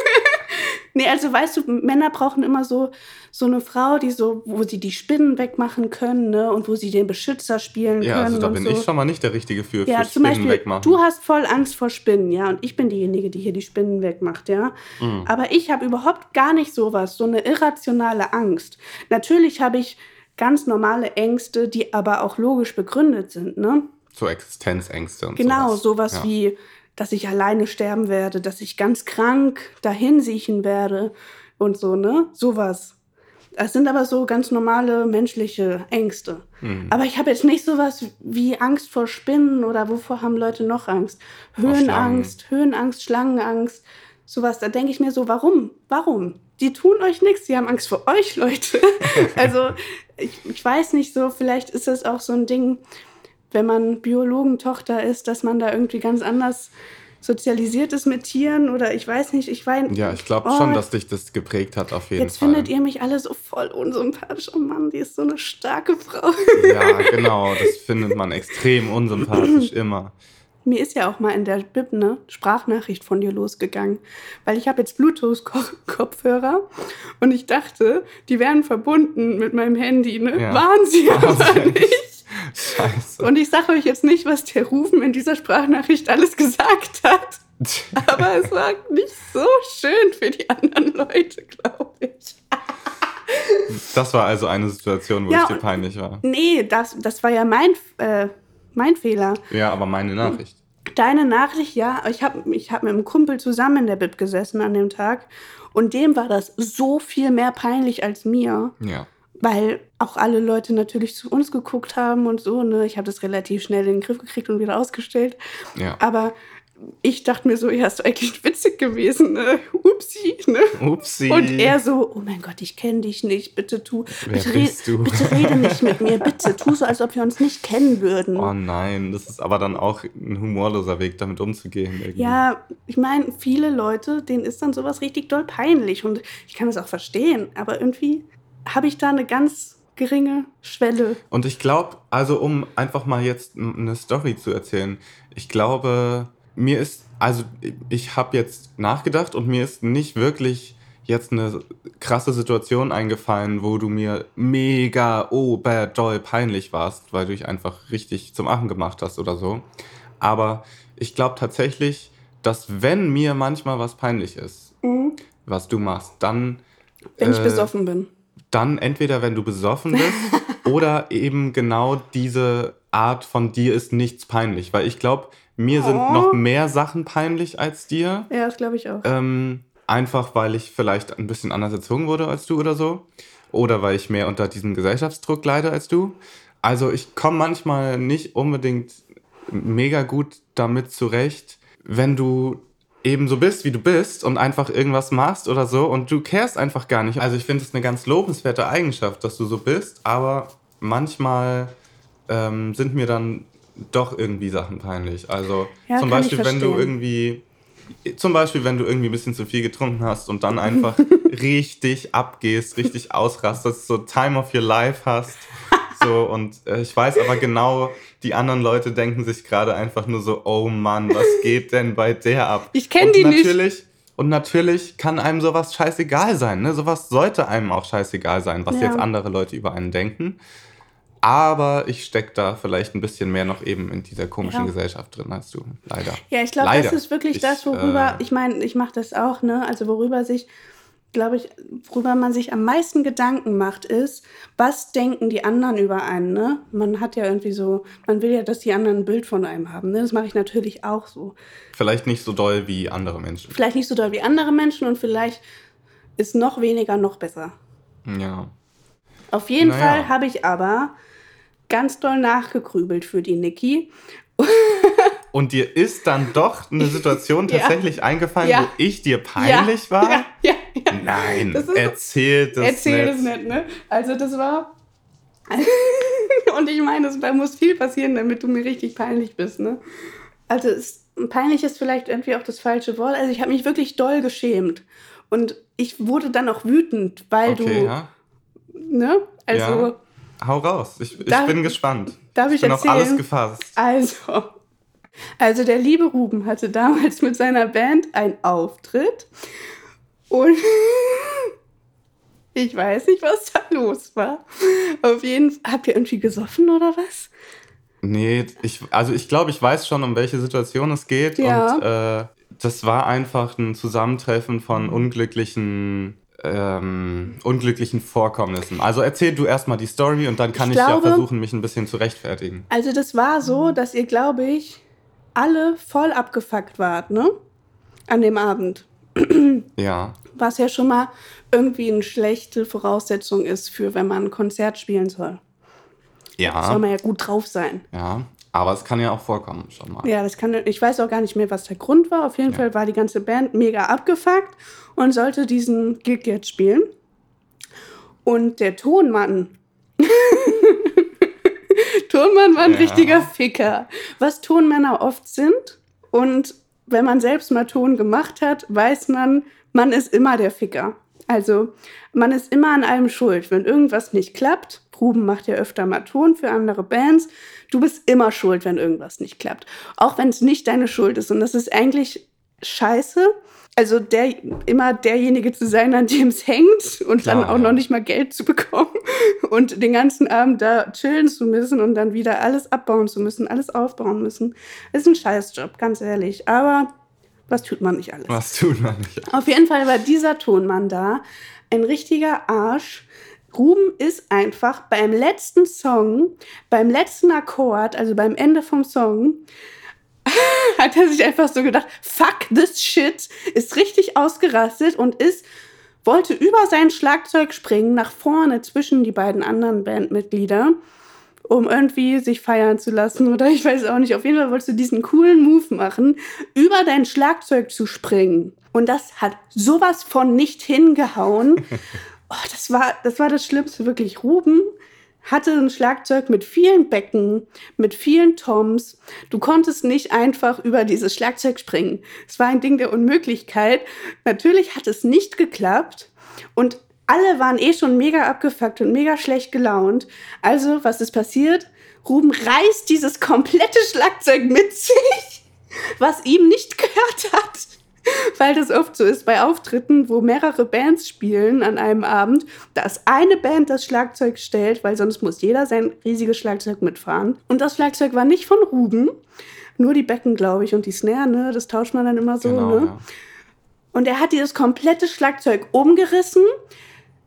Nee, also weißt du, Männer brauchen immer so eine Frau, wo sie die Spinnen wegmachen können, ne? Und wo sie den Beschützer spielen Ja, können. also da und bin so. ich schon mal nicht der Richtige für Ja, zum Spinnen Beispiel, wegmachen. du hast voll Angst vor Spinnen, ja, und ich bin diejenige, die hier die Spinnen wegmacht, ja. Aber ich habe überhaupt gar nicht sowas, so eine irrationale Angst. Natürlich habe ich ganz normale Ängste, die aber auch logisch begründet sind, ne? So Existenzängste und Genau, sowas. sowas Ja. wie, dass ich alleine sterben werde, dass ich ganz krank dahin siechen werde und so, ne? Sowas. Das sind aber so ganz normale menschliche Ängste. Aber ich habe jetzt nicht sowas wie Angst vor Spinnen oder wovor haben Leute noch Angst? Höhenangst, Schlangenangst, sowas. Da denke ich mir so, warum? Warum? Die tun euch nichts, die haben Angst vor euch, Leute. Also ich weiß nicht so, vielleicht ist das auch so ein Ding, wenn man Biologentochter ist, dass man da irgendwie ganz anders sozialisiert ist mit Tieren oder ich weiß nicht, Ja, ich glaube schon, dass dich das geprägt hat auf jeden jetzt Fall. findet ihr mich alle so voll unsympathisch. Oh Mann, die ist so eine starke Frau. Ja, genau, das findet man extrem unsympathisch immer. Mir ist ja auch mal in der Bib eine Sprachnachricht von dir losgegangen, weil ich habe jetzt Bluetooth-Kopfhörer und ich dachte, die wären verbunden mit meinem Handy, ne? Ja. Waren sie aber nicht. Scheiße. Und ich sage euch jetzt nicht, was der Rufen in dieser Sprachnachricht alles gesagt hat. Aber es war nicht so schön für die anderen Leute, glaube ich. Das war also eine Situation, wo Ja, ich dir peinlich war. Nee, das war ja mein Fehler. Ja, aber meine Nachricht. Deine Nachricht, ja, ich hab mit einem Kumpel zusammen in der Bib gesessen an dem Tag und dem war das so viel mehr peinlich als mir. Ja. Weil auch alle Leute natürlich zu uns geguckt haben und so, ne? Ich habe das relativ schnell in den Griff gekriegt und wieder ausgestellt. Ja. Aber ich dachte mir so, ja, ist doch eigentlich witzig gewesen, ne? Upsi, ne? Upsi. Und er so, oh mein Gott, ich kenne dich nicht, bitte Wer bist du? bitte rede nicht mit mir, bitte, tu so, als ob wir uns nicht kennen würden. Oh nein, das ist aber dann auch ein humorloser Weg, damit umzugehen. Irgendwie. Ja, ich meine, viele Leute, denen ist dann sowas richtig doll peinlich und ich kann das auch verstehen, aber irgendwie habe ich da eine ganz geringe Schwelle. Und ich glaube, also um einfach mal jetzt eine Story zu erzählen, ich glaube, ich habe jetzt nachgedacht und mir ist nicht wirklich jetzt eine krasse Situation eingefallen, wo du mir mega doll peinlich warst, weil du dich einfach richtig zum Affen gemacht hast oder so. Aber ich glaube tatsächlich, dass wenn mir manchmal was peinlich ist, was du machst, dann Wenn ich besoffen bin. dann entweder, wenn du besoffen bist Oder eben genau diese Art von dir ist nichts peinlich. Weil ich glaube, mir sind noch mehr Sachen peinlich als dir. Ja, das glaube ich auch. Einfach, weil ich vielleicht ein bisschen anders erzogen wurde als du oder so. Oder weil ich mehr unter diesem Gesellschaftsdruck leide als du. Also ich komme manchmal nicht unbedingt mega gut damit zurecht, wenn du eben so bist, wie du bist und einfach irgendwas machst oder so und du carest einfach gar nicht. Also ich finde es eine ganz lobenswerte Eigenschaft, dass du so bist, aber manchmal sind mir dann doch irgendwie Sachen peinlich. Also Ja, zum kann ich Beispiel, wenn du verstehen. irgendwie ein bisschen zu viel getrunken hast und dann einfach richtig abgehst, richtig ausrastest, so Time of your life hast. So, und ich weiß aber genau, die anderen Leute denken sich gerade einfach nur so, oh Mann, was geht denn bei der ab? Ich kenne die nicht. Und natürlich kann einem sowas scheißegal sein. Ne? Sowas sollte einem auch scheißegal sein, was jetzt andere Leute über einen denken. Aber ich stecke da vielleicht ein bisschen mehr noch eben in dieser komischen Gesellschaft drin als du, leider. Ja, ich glaube, das ist wirklich das, worüber, ich meine, ich mache das auch, ne? Also worüber man sich am meisten Gedanken macht, ist, was denken die anderen über einen, ne? Man hat ja irgendwie so, man will ja, dass die anderen ein Bild von einem haben, ne? Das mache ich natürlich auch so. Vielleicht nicht so doll wie andere Menschen. Vielleicht nicht so doll wie andere Menschen und vielleicht ist noch weniger noch besser. Ja. Auf jeden Fall habe ich aber ganz doll nachgegrübelt für die Niki. Und dir ist dann doch eine Situation tatsächlich eingefallen, wo ich dir peinlich war? Ja. Nein, erzähl das nicht, ne? Also das war... Und ich meine, da muss viel passieren, damit du mir richtig peinlich bist, ne? Also peinlich ist vielleicht irgendwie auch das falsche Wort. Also ich habe mich wirklich doll geschämt. Und ich wurde dann auch wütend, weil du... Ja. Ne? Also... Ja. Hau raus, ich bin gespannt. Darf ich bin erzählen? auf alles gefasst. Also der liebe Ruben hatte damals mit seiner Band einen Auftritt und ich weiß nicht, was da los war. Auf jeden Fall, habt ihr irgendwie gesoffen oder was? Nee, ich glaube, ich weiß schon, um welche Situation es geht. Ja. Und das war einfach ein Zusammentreffen von unglücklichen Vorkommnissen. Also erzähl du erstmal die Story und dann kann ich ja versuchen, mich ein bisschen zu rechtfertigen. Also das war so, dass ihr, glaube ich, alle voll abgefuckt wart, ne? An dem Abend. Ja. Was ja schon mal irgendwie eine schlechte Voraussetzung ist für, wenn man ein Konzert spielen soll. Ja. Soll man ja gut drauf sein. Ja, aber es kann ja auch vorkommen schon mal. Ja, ich weiß auch gar nicht mehr, was der Grund war. Auf jeden Fall war die ganze Band mega abgefuckt und sollte diesen Gig jetzt spielen. Und der Tonmann war ein richtiger Ficker. Was Tonmänner oft sind. Und wenn man selbst mal Ton gemacht hat, weiß man ist immer der Ficker. Also man ist immer an allem schuld. Wenn irgendwas nicht klappt, Ruben macht ja öfter mal Ton für andere Bands, du bist immer schuld, wenn irgendwas nicht klappt. Auch wenn es nicht deine Schuld ist. Und das ist eigentlich scheiße. Also immer derjenige zu sein, an dem es hängt und dann auch noch nicht mal Geld zu bekommen und den ganzen Abend da chillen zu müssen und dann wieder alles abbauen zu müssen, alles aufbauen müssen. Das ist ein Scheißjob, ganz ehrlich. Aber was tut man nicht alles? Auf jeden Fall war dieser Tonmann da ein richtiger Arsch. Ruben ist einfach beim letzten Song, beim letzten Akkord, also beim Ende vom Song, hat er sich einfach so gedacht, fuck this shit, ist richtig ausgerastet und wollte über sein Schlagzeug springen, nach vorne zwischen die beiden anderen Bandmitglieder, um irgendwie sich feiern zu lassen oder ich weiß auch nicht. Auf jeden Fall wolltest du diesen coolen Move machen, über dein Schlagzeug zu springen. Und das hat sowas von nicht hingehauen. Oh, das war das Schlimmste, wirklich. Ruben hatte ein Schlagzeug mit vielen Becken, mit vielen Toms. Du konntest nicht einfach über dieses Schlagzeug springen. Es war ein Ding der Unmöglichkeit. Natürlich hat es nicht geklappt und alle waren schon mega abgefuckt und mega schlecht gelaunt. Also, was ist passiert? Ruben reißt dieses komplette Schlagzeug mit sich, was ihm nicht gehört hat. Weil das oft so ist bei Auftritten, wo mehrere Bands spielen an einem Abend, dass eine Band das Schlagzeug stellt, weil sonst muss jeder sein riesiges Schlagzeug mitfahren. Und das Schlagzeug war nicht von Ruben, nur die Becken, glaube ich, und die Snare, ne? Das tauscht man dann immer so. Genau, ne? Ja. Und er hat dieses komplette Schlagzeug umgerissen,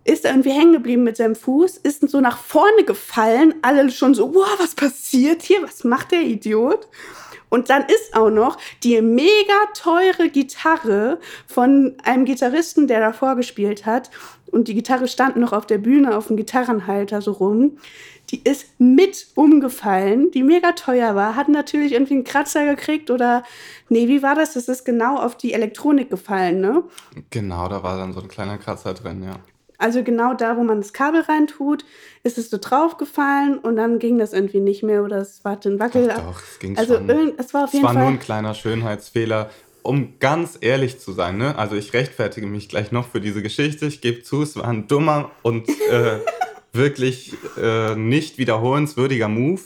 ist irgendwie hängen geblieben mit seinem Fuß, ist so nach vorne gefallen, alle schon so, wow, was passiert hier, was macht der Idiot? Und dann ist auch noch die mega teure Gitarre von einem Gitarristen, der davor gespielt hat, und die Gitarre stand noch auf der Bühne auf dem Gitarrenhalter so rum, die ist mit umgefallen, die mega teuer war, hat natürlich irgendwie einen Kratzer gekriegt oder, nee, wie war das? Das ist genau auf die Elektronik gefallen, ne? Genau, da war dann so ein kleiner Kratzer drin, ja. Also genau da, wo man das Kabel reintut, ist es so draufgefallen und dann ging das irgendwie nicht mehr oder es war den Wackel. Doch, es ging also schon. es war auf Es jeden war Fall. nur ein kleiner Schönheitsfehler. Um ganz ehrlich zu sein, ne? Also ich rechtfertige mich gleich noch für diese Geschichte. Ich gebe zu, es war ein dummer und wirklich nicht wiederholenswürdiger Move.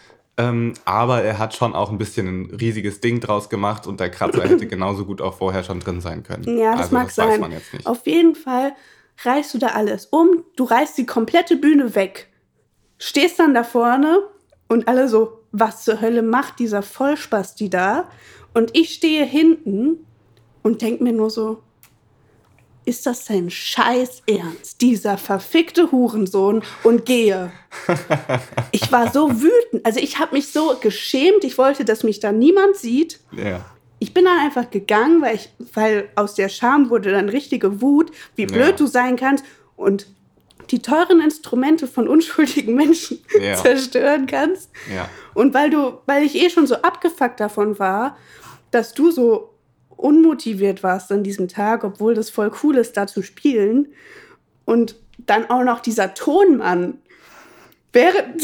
Aber er hat schon auch ein bisschen ein riesiges Ding draus gemacht und der Kratzer hätte genauso gut auch vorher schon drin sein können. Ja, das also, mag das sein. weiß man jetzt nicht. Auf jeden Fall reißt du da alles um, du reißt die komplette Bühne weg, stehst dann da vorne und alle so, was zur Hölle macht dieser Vollspasti da? Und ich stehe hinten und denk mir nur so, ist das dein Scheiß Ernst, dieser verfickte Hurensohn, und gehe. Ich war so wütend, also ich habe mich so geschämt, ich wollte, dass mich da niemand sieht. Ja. Ich bin dann einfach gegangen, weil aus der Scham wurde dann richtige Wut, wie blöd du sein kannst und die teuren Instrumente von unschuldigen Menschen zerstören kannst. Ja. Und weil ich schon so abgefuckt davon war, dass du so unmotiviert warst an diesem Tag, obwohl das voll cool ist, da zu spielen. Und dann auch noch dieser Tonmann. Während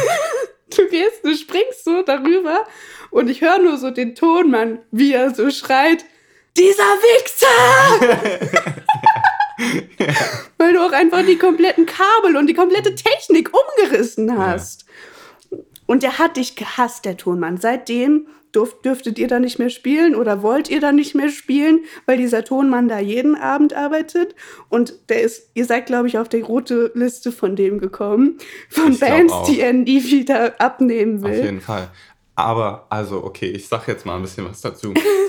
du springst so darüber und ich höre nur so den Tonmann, wie er so schreit, dieser Wichser! Ja. Weil du auch einfach die kompletten Kabel und die komplette Technik umgerissen hast. Ja. Und der hat dich gehasst, der Tonmann. Seitdem dürftet ihr da nicht mehr spielen oder wollt ihr da nicht mehr spielen, weil dieser Tonmann da jeden Abend arbeitet. Und ihr seid, glaube ich, auf die rote Liste von dem gekommen. Von Bands, die er nie wieder abnehmen will. Auf jeden Fall. Aber, also, okay, ich sag jetzt mal ein bisschen was dazu.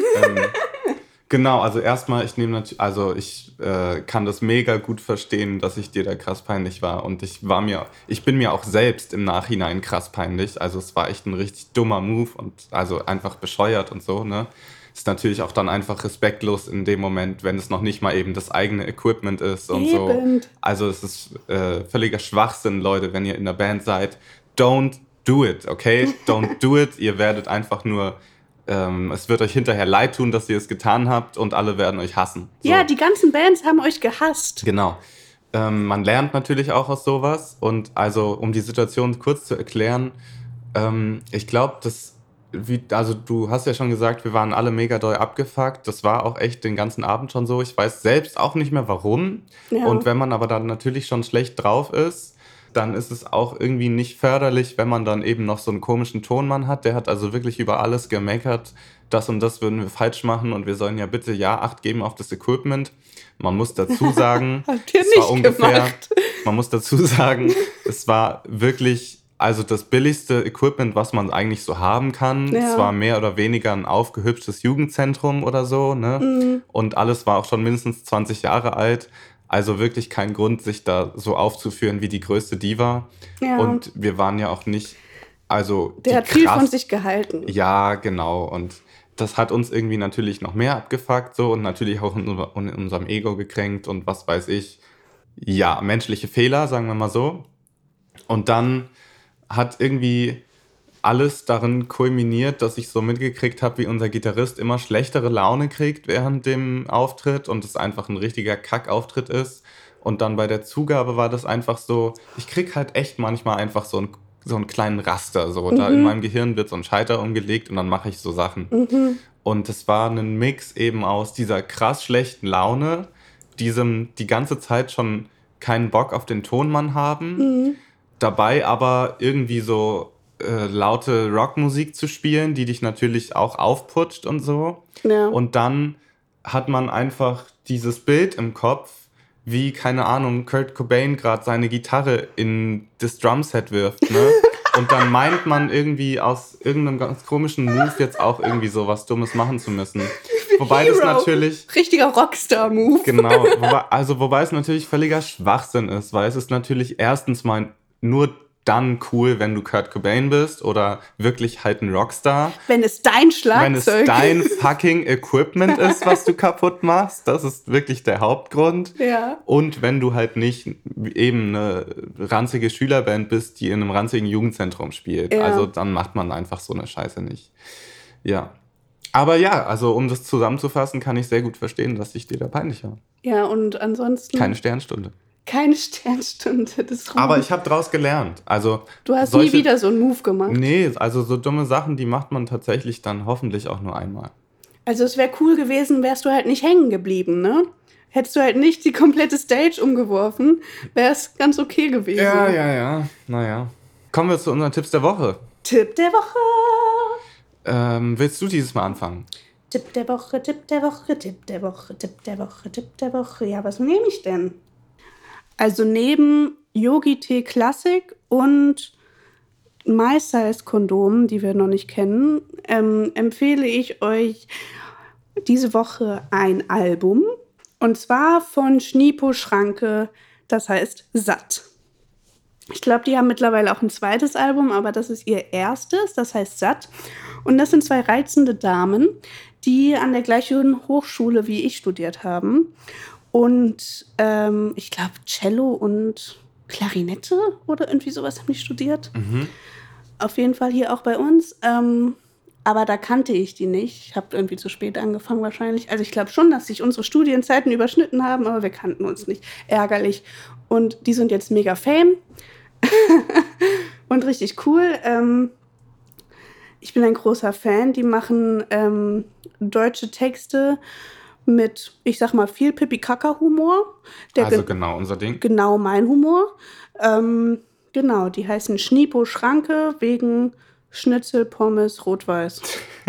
Genau, also erstmal, ich kann das mega gut verstehen, dass ich dir da krass peinlich war. Und ich bin mir auch selbst im Nachhinein krass peinlich. Also es war echt ein richtig dummer Move und also einfach bescheuert und so, ne? Ist natürlich auch dann einfach respektlos in dem Moment, wenn es noch nicht mal eben das eigene Equipment ist und so. Also es ist völliger Schwachsinn, Leute, wenn ihr in der Band seid. Don't do it, okay? Don't do it. Ihr werdet einfach nur... es wird euch hinterher leid tun, dass ihr es getan habt und alle werden euch hassen. So. Ja, die ganzen Bands haben euch gehasst. Genau. Man lernt natürlich auch aus sowas und also, um die Situation kurz zu erklären, ich glaube, du hast ja schon gesagt, wir waren alle mega doll abgefuckt. Das war auch echt den ganzen Abend schon so. Ich weiß selbst auch nicht mehr, warum. Ja. Und wenn man aber dann natürlich schon schlecht drauf ist, dann ist es auch irgendwie nicht förderlich, wenn man dann eben noch so einen komischen Tonmann hat. Der hat also wirklich über alles gemeckert. Das und das würden wir falsch machen und wir sollen ja bitte Acht geben auf das Equipment. Man muss dazu sagen, man muss dazu sagen, es war wirklich also das billigste Equipment, was man eigentlich so haben kann. Ja. Es war mehr oder weniger ein aufgehübschtes Jugendzentrum oder so, ne? Mhm. Und alles war auch schon mindestens 20 Jahre alt. Also wirklich kein Grund, sich da so aufzuführen wie die größte Diva. Ja. Und wir waren ja auch nicht, also... Der hat viel von sich gehalten. Ja, genau. Und das hat uns irgendwie natürlich noch mehr abgefuckt so und natürlich auch in unserem Ego gekränkt und was weiß ich. Ja, menschliche Fehler, sagen wir mal so. Und dann hat irgendwie alles darin kulminiert, dass ich so mitgekriegt habe, wie unser Gitarrist immer schlechtere Laune kriegt während dem Auftritt und es einfach ein richtiger Kackauftritt ist. Und dann bei der Zugabe war das einfach so, ich krieg halt echt manchmal einfach so einen kleinen Raster. So. Da in meinem Gehirn wird so ein Schalter umgelegt und dann mache ich so Sachen. Mhm. Und es war ein Mix eben aus dieser krass schlechten Laune, die ganze Zeit schon keinen Bock auf den Tonmann haben, dabei aber irgendwie so laute Rockmusik zu spielen, die dich natürlich auch aufputscht und so. Ja. Und dann hat man einfach dieses Bild im Kopf, wie, keine Ahnung, Kurt Cobain gerade seine Gitarre in das Drumset wirft, ne? Und dann meint man irgendwie aus irgendeinem ganz komischen Move jetzt auch irgendwie so was Dummes machen zu müssen. Wobei das natürlich... Richtiger Rockstar-Move. Genau, wobei es natürlich völliger Schwachsinn ist, weil es ist natürlich erstens mal nur dann cool, wenn du Kurt Cobain bist oder wirklich halt ein Rockstar. Wenn es dein Schlagzeug Wenn es dein fucking Equipment ist, was du kaputt machst, das ist wirklich der Hauptgrund. Ja. Und wenn du halt nicht eben eine ranzige Schülerband bist, die in einem ranzigen Jugendzentrum spielt. Ja. Also dann macht man einfach so eine Scheiße nicht. Ja. Aber ja, also um das zusammenzufassen, kann ich sehr gut verstehen, dass ich dir da peinlich war. Ja, und ansonsten... Keine Sternstunde. Keine Sternstunde des Ruhms. Aber ich habe daraus gelernt. Also du hast nie wieder so einen Move gemacht. Nee, also so dumme Sachen, die macht man tatsächlich dann hoffentlich auch nur einmal. Also es wäre cool gewesen, wärst du halt nicht hängen geblieben, ne? Hättest du halt nicht die komplette Stage umgeworfen, wäre es ganz okay gewesen. Ja. Naja. Kommen wir zu unseren Tipps der Woche. Tipp der Woche. Willst du dieses Mal anfangen? Tipp der Woche, Tipp der Woche, Tipp der Woche, Tipp der Woche, Tipp der Woche. Ja, was nehme ich denn? Also neben Yogi-Tee Classic und MySize-Kondomen, die wir noch nicht kennen, empfehle ich euch diese Woche ein Album. Und zwar von Schnipo Schranke, das heißt Satt. Ich glaube, die haben mittlerweile auch ein zweites Album, aber das ist ihr erstes, das heißt Satt. Und das sind zwei reizende Damen, die an der gleichen Hochschule wie ich studiert haben. Und ich glaube, Cello und Klarinette oder irgendwie sowas haben die studiert. Mhm. Auf jeden Fall hier auch bei uns. Aber da kannte ich die nicht. Ich habe irgendwie zu spät angefangen wahrscheinlich. Also ich glaube schon, dass sich unsere Studienzeiten überschnitten haben, aber wir kannten uns nicht. Ärgerlich. Und die sind jetzt mega fame. Und richtig cool. Ich bin ein großer Fan. Die machen deutsche Texte mit, ich sag mal, viel Pipi-Kaka-Humor. Also genau unser Ding. Genau mein Humor. Genau, die heißen Schnipo Schranke wegen Schnitzel, Pommes, Rot-Weiß.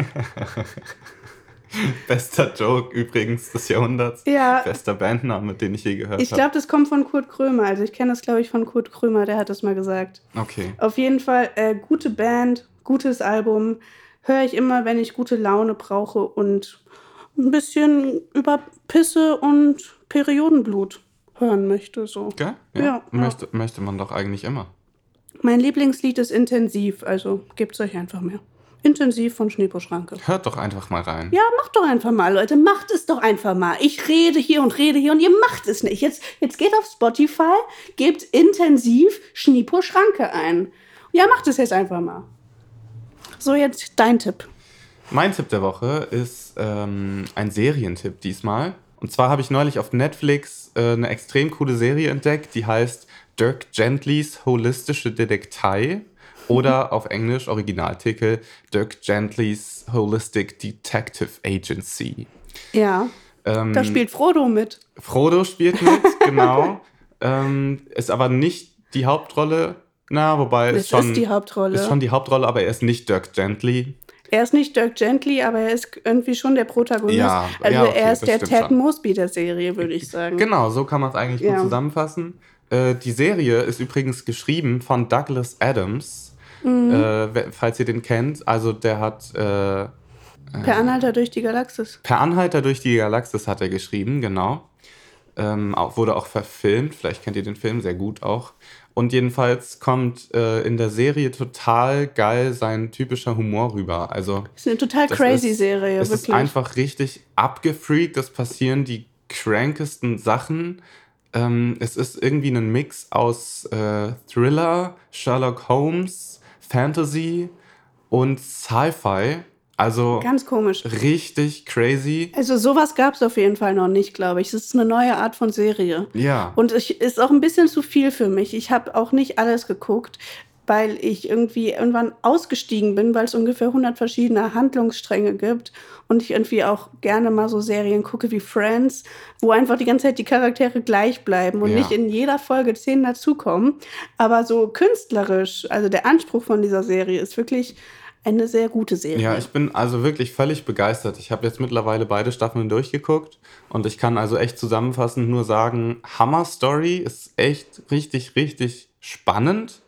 Bester Joke übrigens des Jahrhunderts. Ja. Bester Bandname, den ich je gehört habe. Ich glaube, das kommt von Kurt Krömer. Also ich kenne das, glaube ich, von Kurt Krömer. Der hat das mal gesagt. Okay. Auf jeden Fall gute Band, gutes Album. Höre ich immer, wenn ich gute Laune brauche und ein bisschen über Pisse und Periodenblut hören möchte. So. Okay? Ja. Möchte man doch eigentlich immer. Mein Lieblingslied ist Intensiv, also gebt's euch einfach mehr. Intensiv von Schneepo Schranke. Hört doch einfach mal rein. Ja, macht doch einfach mal, Leute. Macht es doch einfach mal. Ich rede hier und ihr macht es nicht. Jetzt geht auf Spotify, gebt Intensiv Schneepo Schranke ein. Ja, macht es jetzt einfach mal. So, jetzt dein Tipp. Mein Tipp der Woche ist ein Serientipp diesmal. Und zwar habe ich neulich auf Netflix eine extrem coole Serie entdeckt, die heißt Dirk Gentlys Holistische Detektei oder auf Englisch Originaltitel Dirk Gentlys Holistic Detective Agency. Ja, da spielt Frodo mit. Frodo spielt mit, genau. Ist aber nicht die Hauptrolle. Na, wobei Es ist die Hauptrolle. Ist schon die Hauptrolle, aber er ist nicht Dirk Gently. Er ist nicht Dirk Gently, aber er ist irgendwie schon der Protagonist. Ja, also ja, okay, er ist der das Ted stimmt schon. Mosby der Serie, würde ich sagen. Genau, so kann man es eigentlich gut zusammenfassen. Die Serie ist übrigens geschrieben von Douglas Adams, falls ihr den kennt. Also der hat Per Anhalter durch die Galaxis. Per Anhalter durch die Galaxis hat er geschrieben, genau. Wurde auch verfilmt, vielleicht kennt ihr den Film, sehr gut auch. Und jedenfalls kommt in der Serie total geil sein typischer Humor rüber. Also Das ist eine total crazy Serie, es wirklich. ist einfach richtig abgefreakt, es passieren die crankesten Sachen. Es ist irgendwie ein Mix aus Thriller, Sherlock Holmes, Fantasy und Sci-Fi. Also Ganz komisch. richtig crazy. Also sowas gab es auf jeden Fall noch nicht, glaube ich. Es ist eine neue Art von Serie. Ja. Und es ist auch ein bisschen zu viel für mich. Ich habe auch nicht alles geguckt, weil ich irgendwie irgendwann ausgestiegen bin, weil es ungefähr 100 verschiedene Handlungsstränge gibt. Und ich irgendwie auch gerne mal so Serien gucke wie Friends, wo einfach die ganze Zeit die Charaktere gleich bleiben und nicht in jeder Folge 10 dazukommen. Aber so künstlerisch, also der Anspruch von dieser Serie ist wirklich eine sehr gute Serie. Ja, ich bin also wirklich völlig begeistert. Ich habe jetzt mittlerweile beide Staffeln durchgeguckt und ich kann also echt zusammenfassend nur sagen, Hammer Story ist echt richtig, richtig spannend.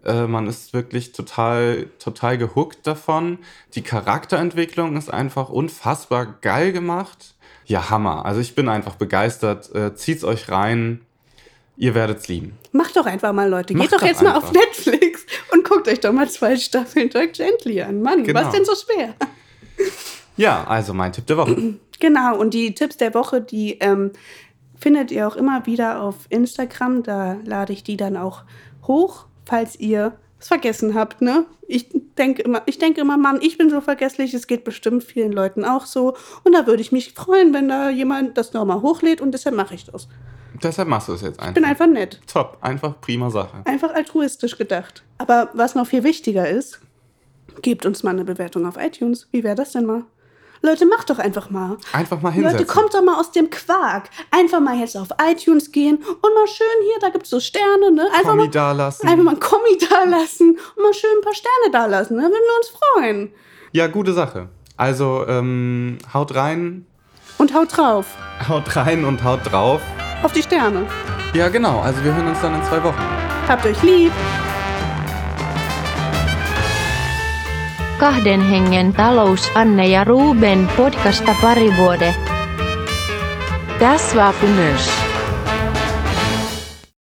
Man ist wirklich total gehuckt davon. Die Charakterentwicklung ist einfach unfassbar geil gemacht. Ja, Hammer. Also ich bin einfach begeistert. Zieht's euch rein. Ihr werdet's lieben. Macht doch einfach mal, Leute. Macht Geht doch doch jetzt mal einfach. auf Netflix und guckt euch doch mal 2 Staffeln Dirk Gently an. Mann, Genau. was denn so schwer? Ja, also mein Tipp der Woche. Genau, und die Tipps der Woche, die findet ihr auch immer wieder auf Instagram. Da lade ich die dann auch hoch, falls ihr es vergessen habt, ne? Ich denke immer, Mann, ich bin so vergesslich, es geht bestimmt vielen Leuten auch so. Und da würde ich mich freuen, wenn da jemand das nochmal hochlädt und deshalb mache ich das. Deshalb machst du es jetzt einfach. Ich bin einfach nett. Top, einfach prima Sache. Einfach altruistisch gedacht. Aber was noch viel wichtiger ist, gebt uns mal eine Bewertung auf iTunes. Wie wäre das denn mal? Leute, macht doch einfach mal. Einfach mal hinsetzen. Leute, kommt doch mal aus dem Quark. Einfach mal jetzt auf iTunes gehen und mal schön hier, da gibt es so Sterne, ne? Kommi dalassen. Einfach mal ein Kommi dalassen und mal schön ein paar Sterne dalassen. Da würden wir uns freuen. Ja, gute Sache. Also, haut rein. Und haut drauf. Haut rein und haut drauf. Auf die Sterne. Ja, genau. Also wir hören uns dann in 2 Wochen. Habt euch lieb. Kahden hengen talous Anne ja Ruben podcasta parivuode. Das war Finish.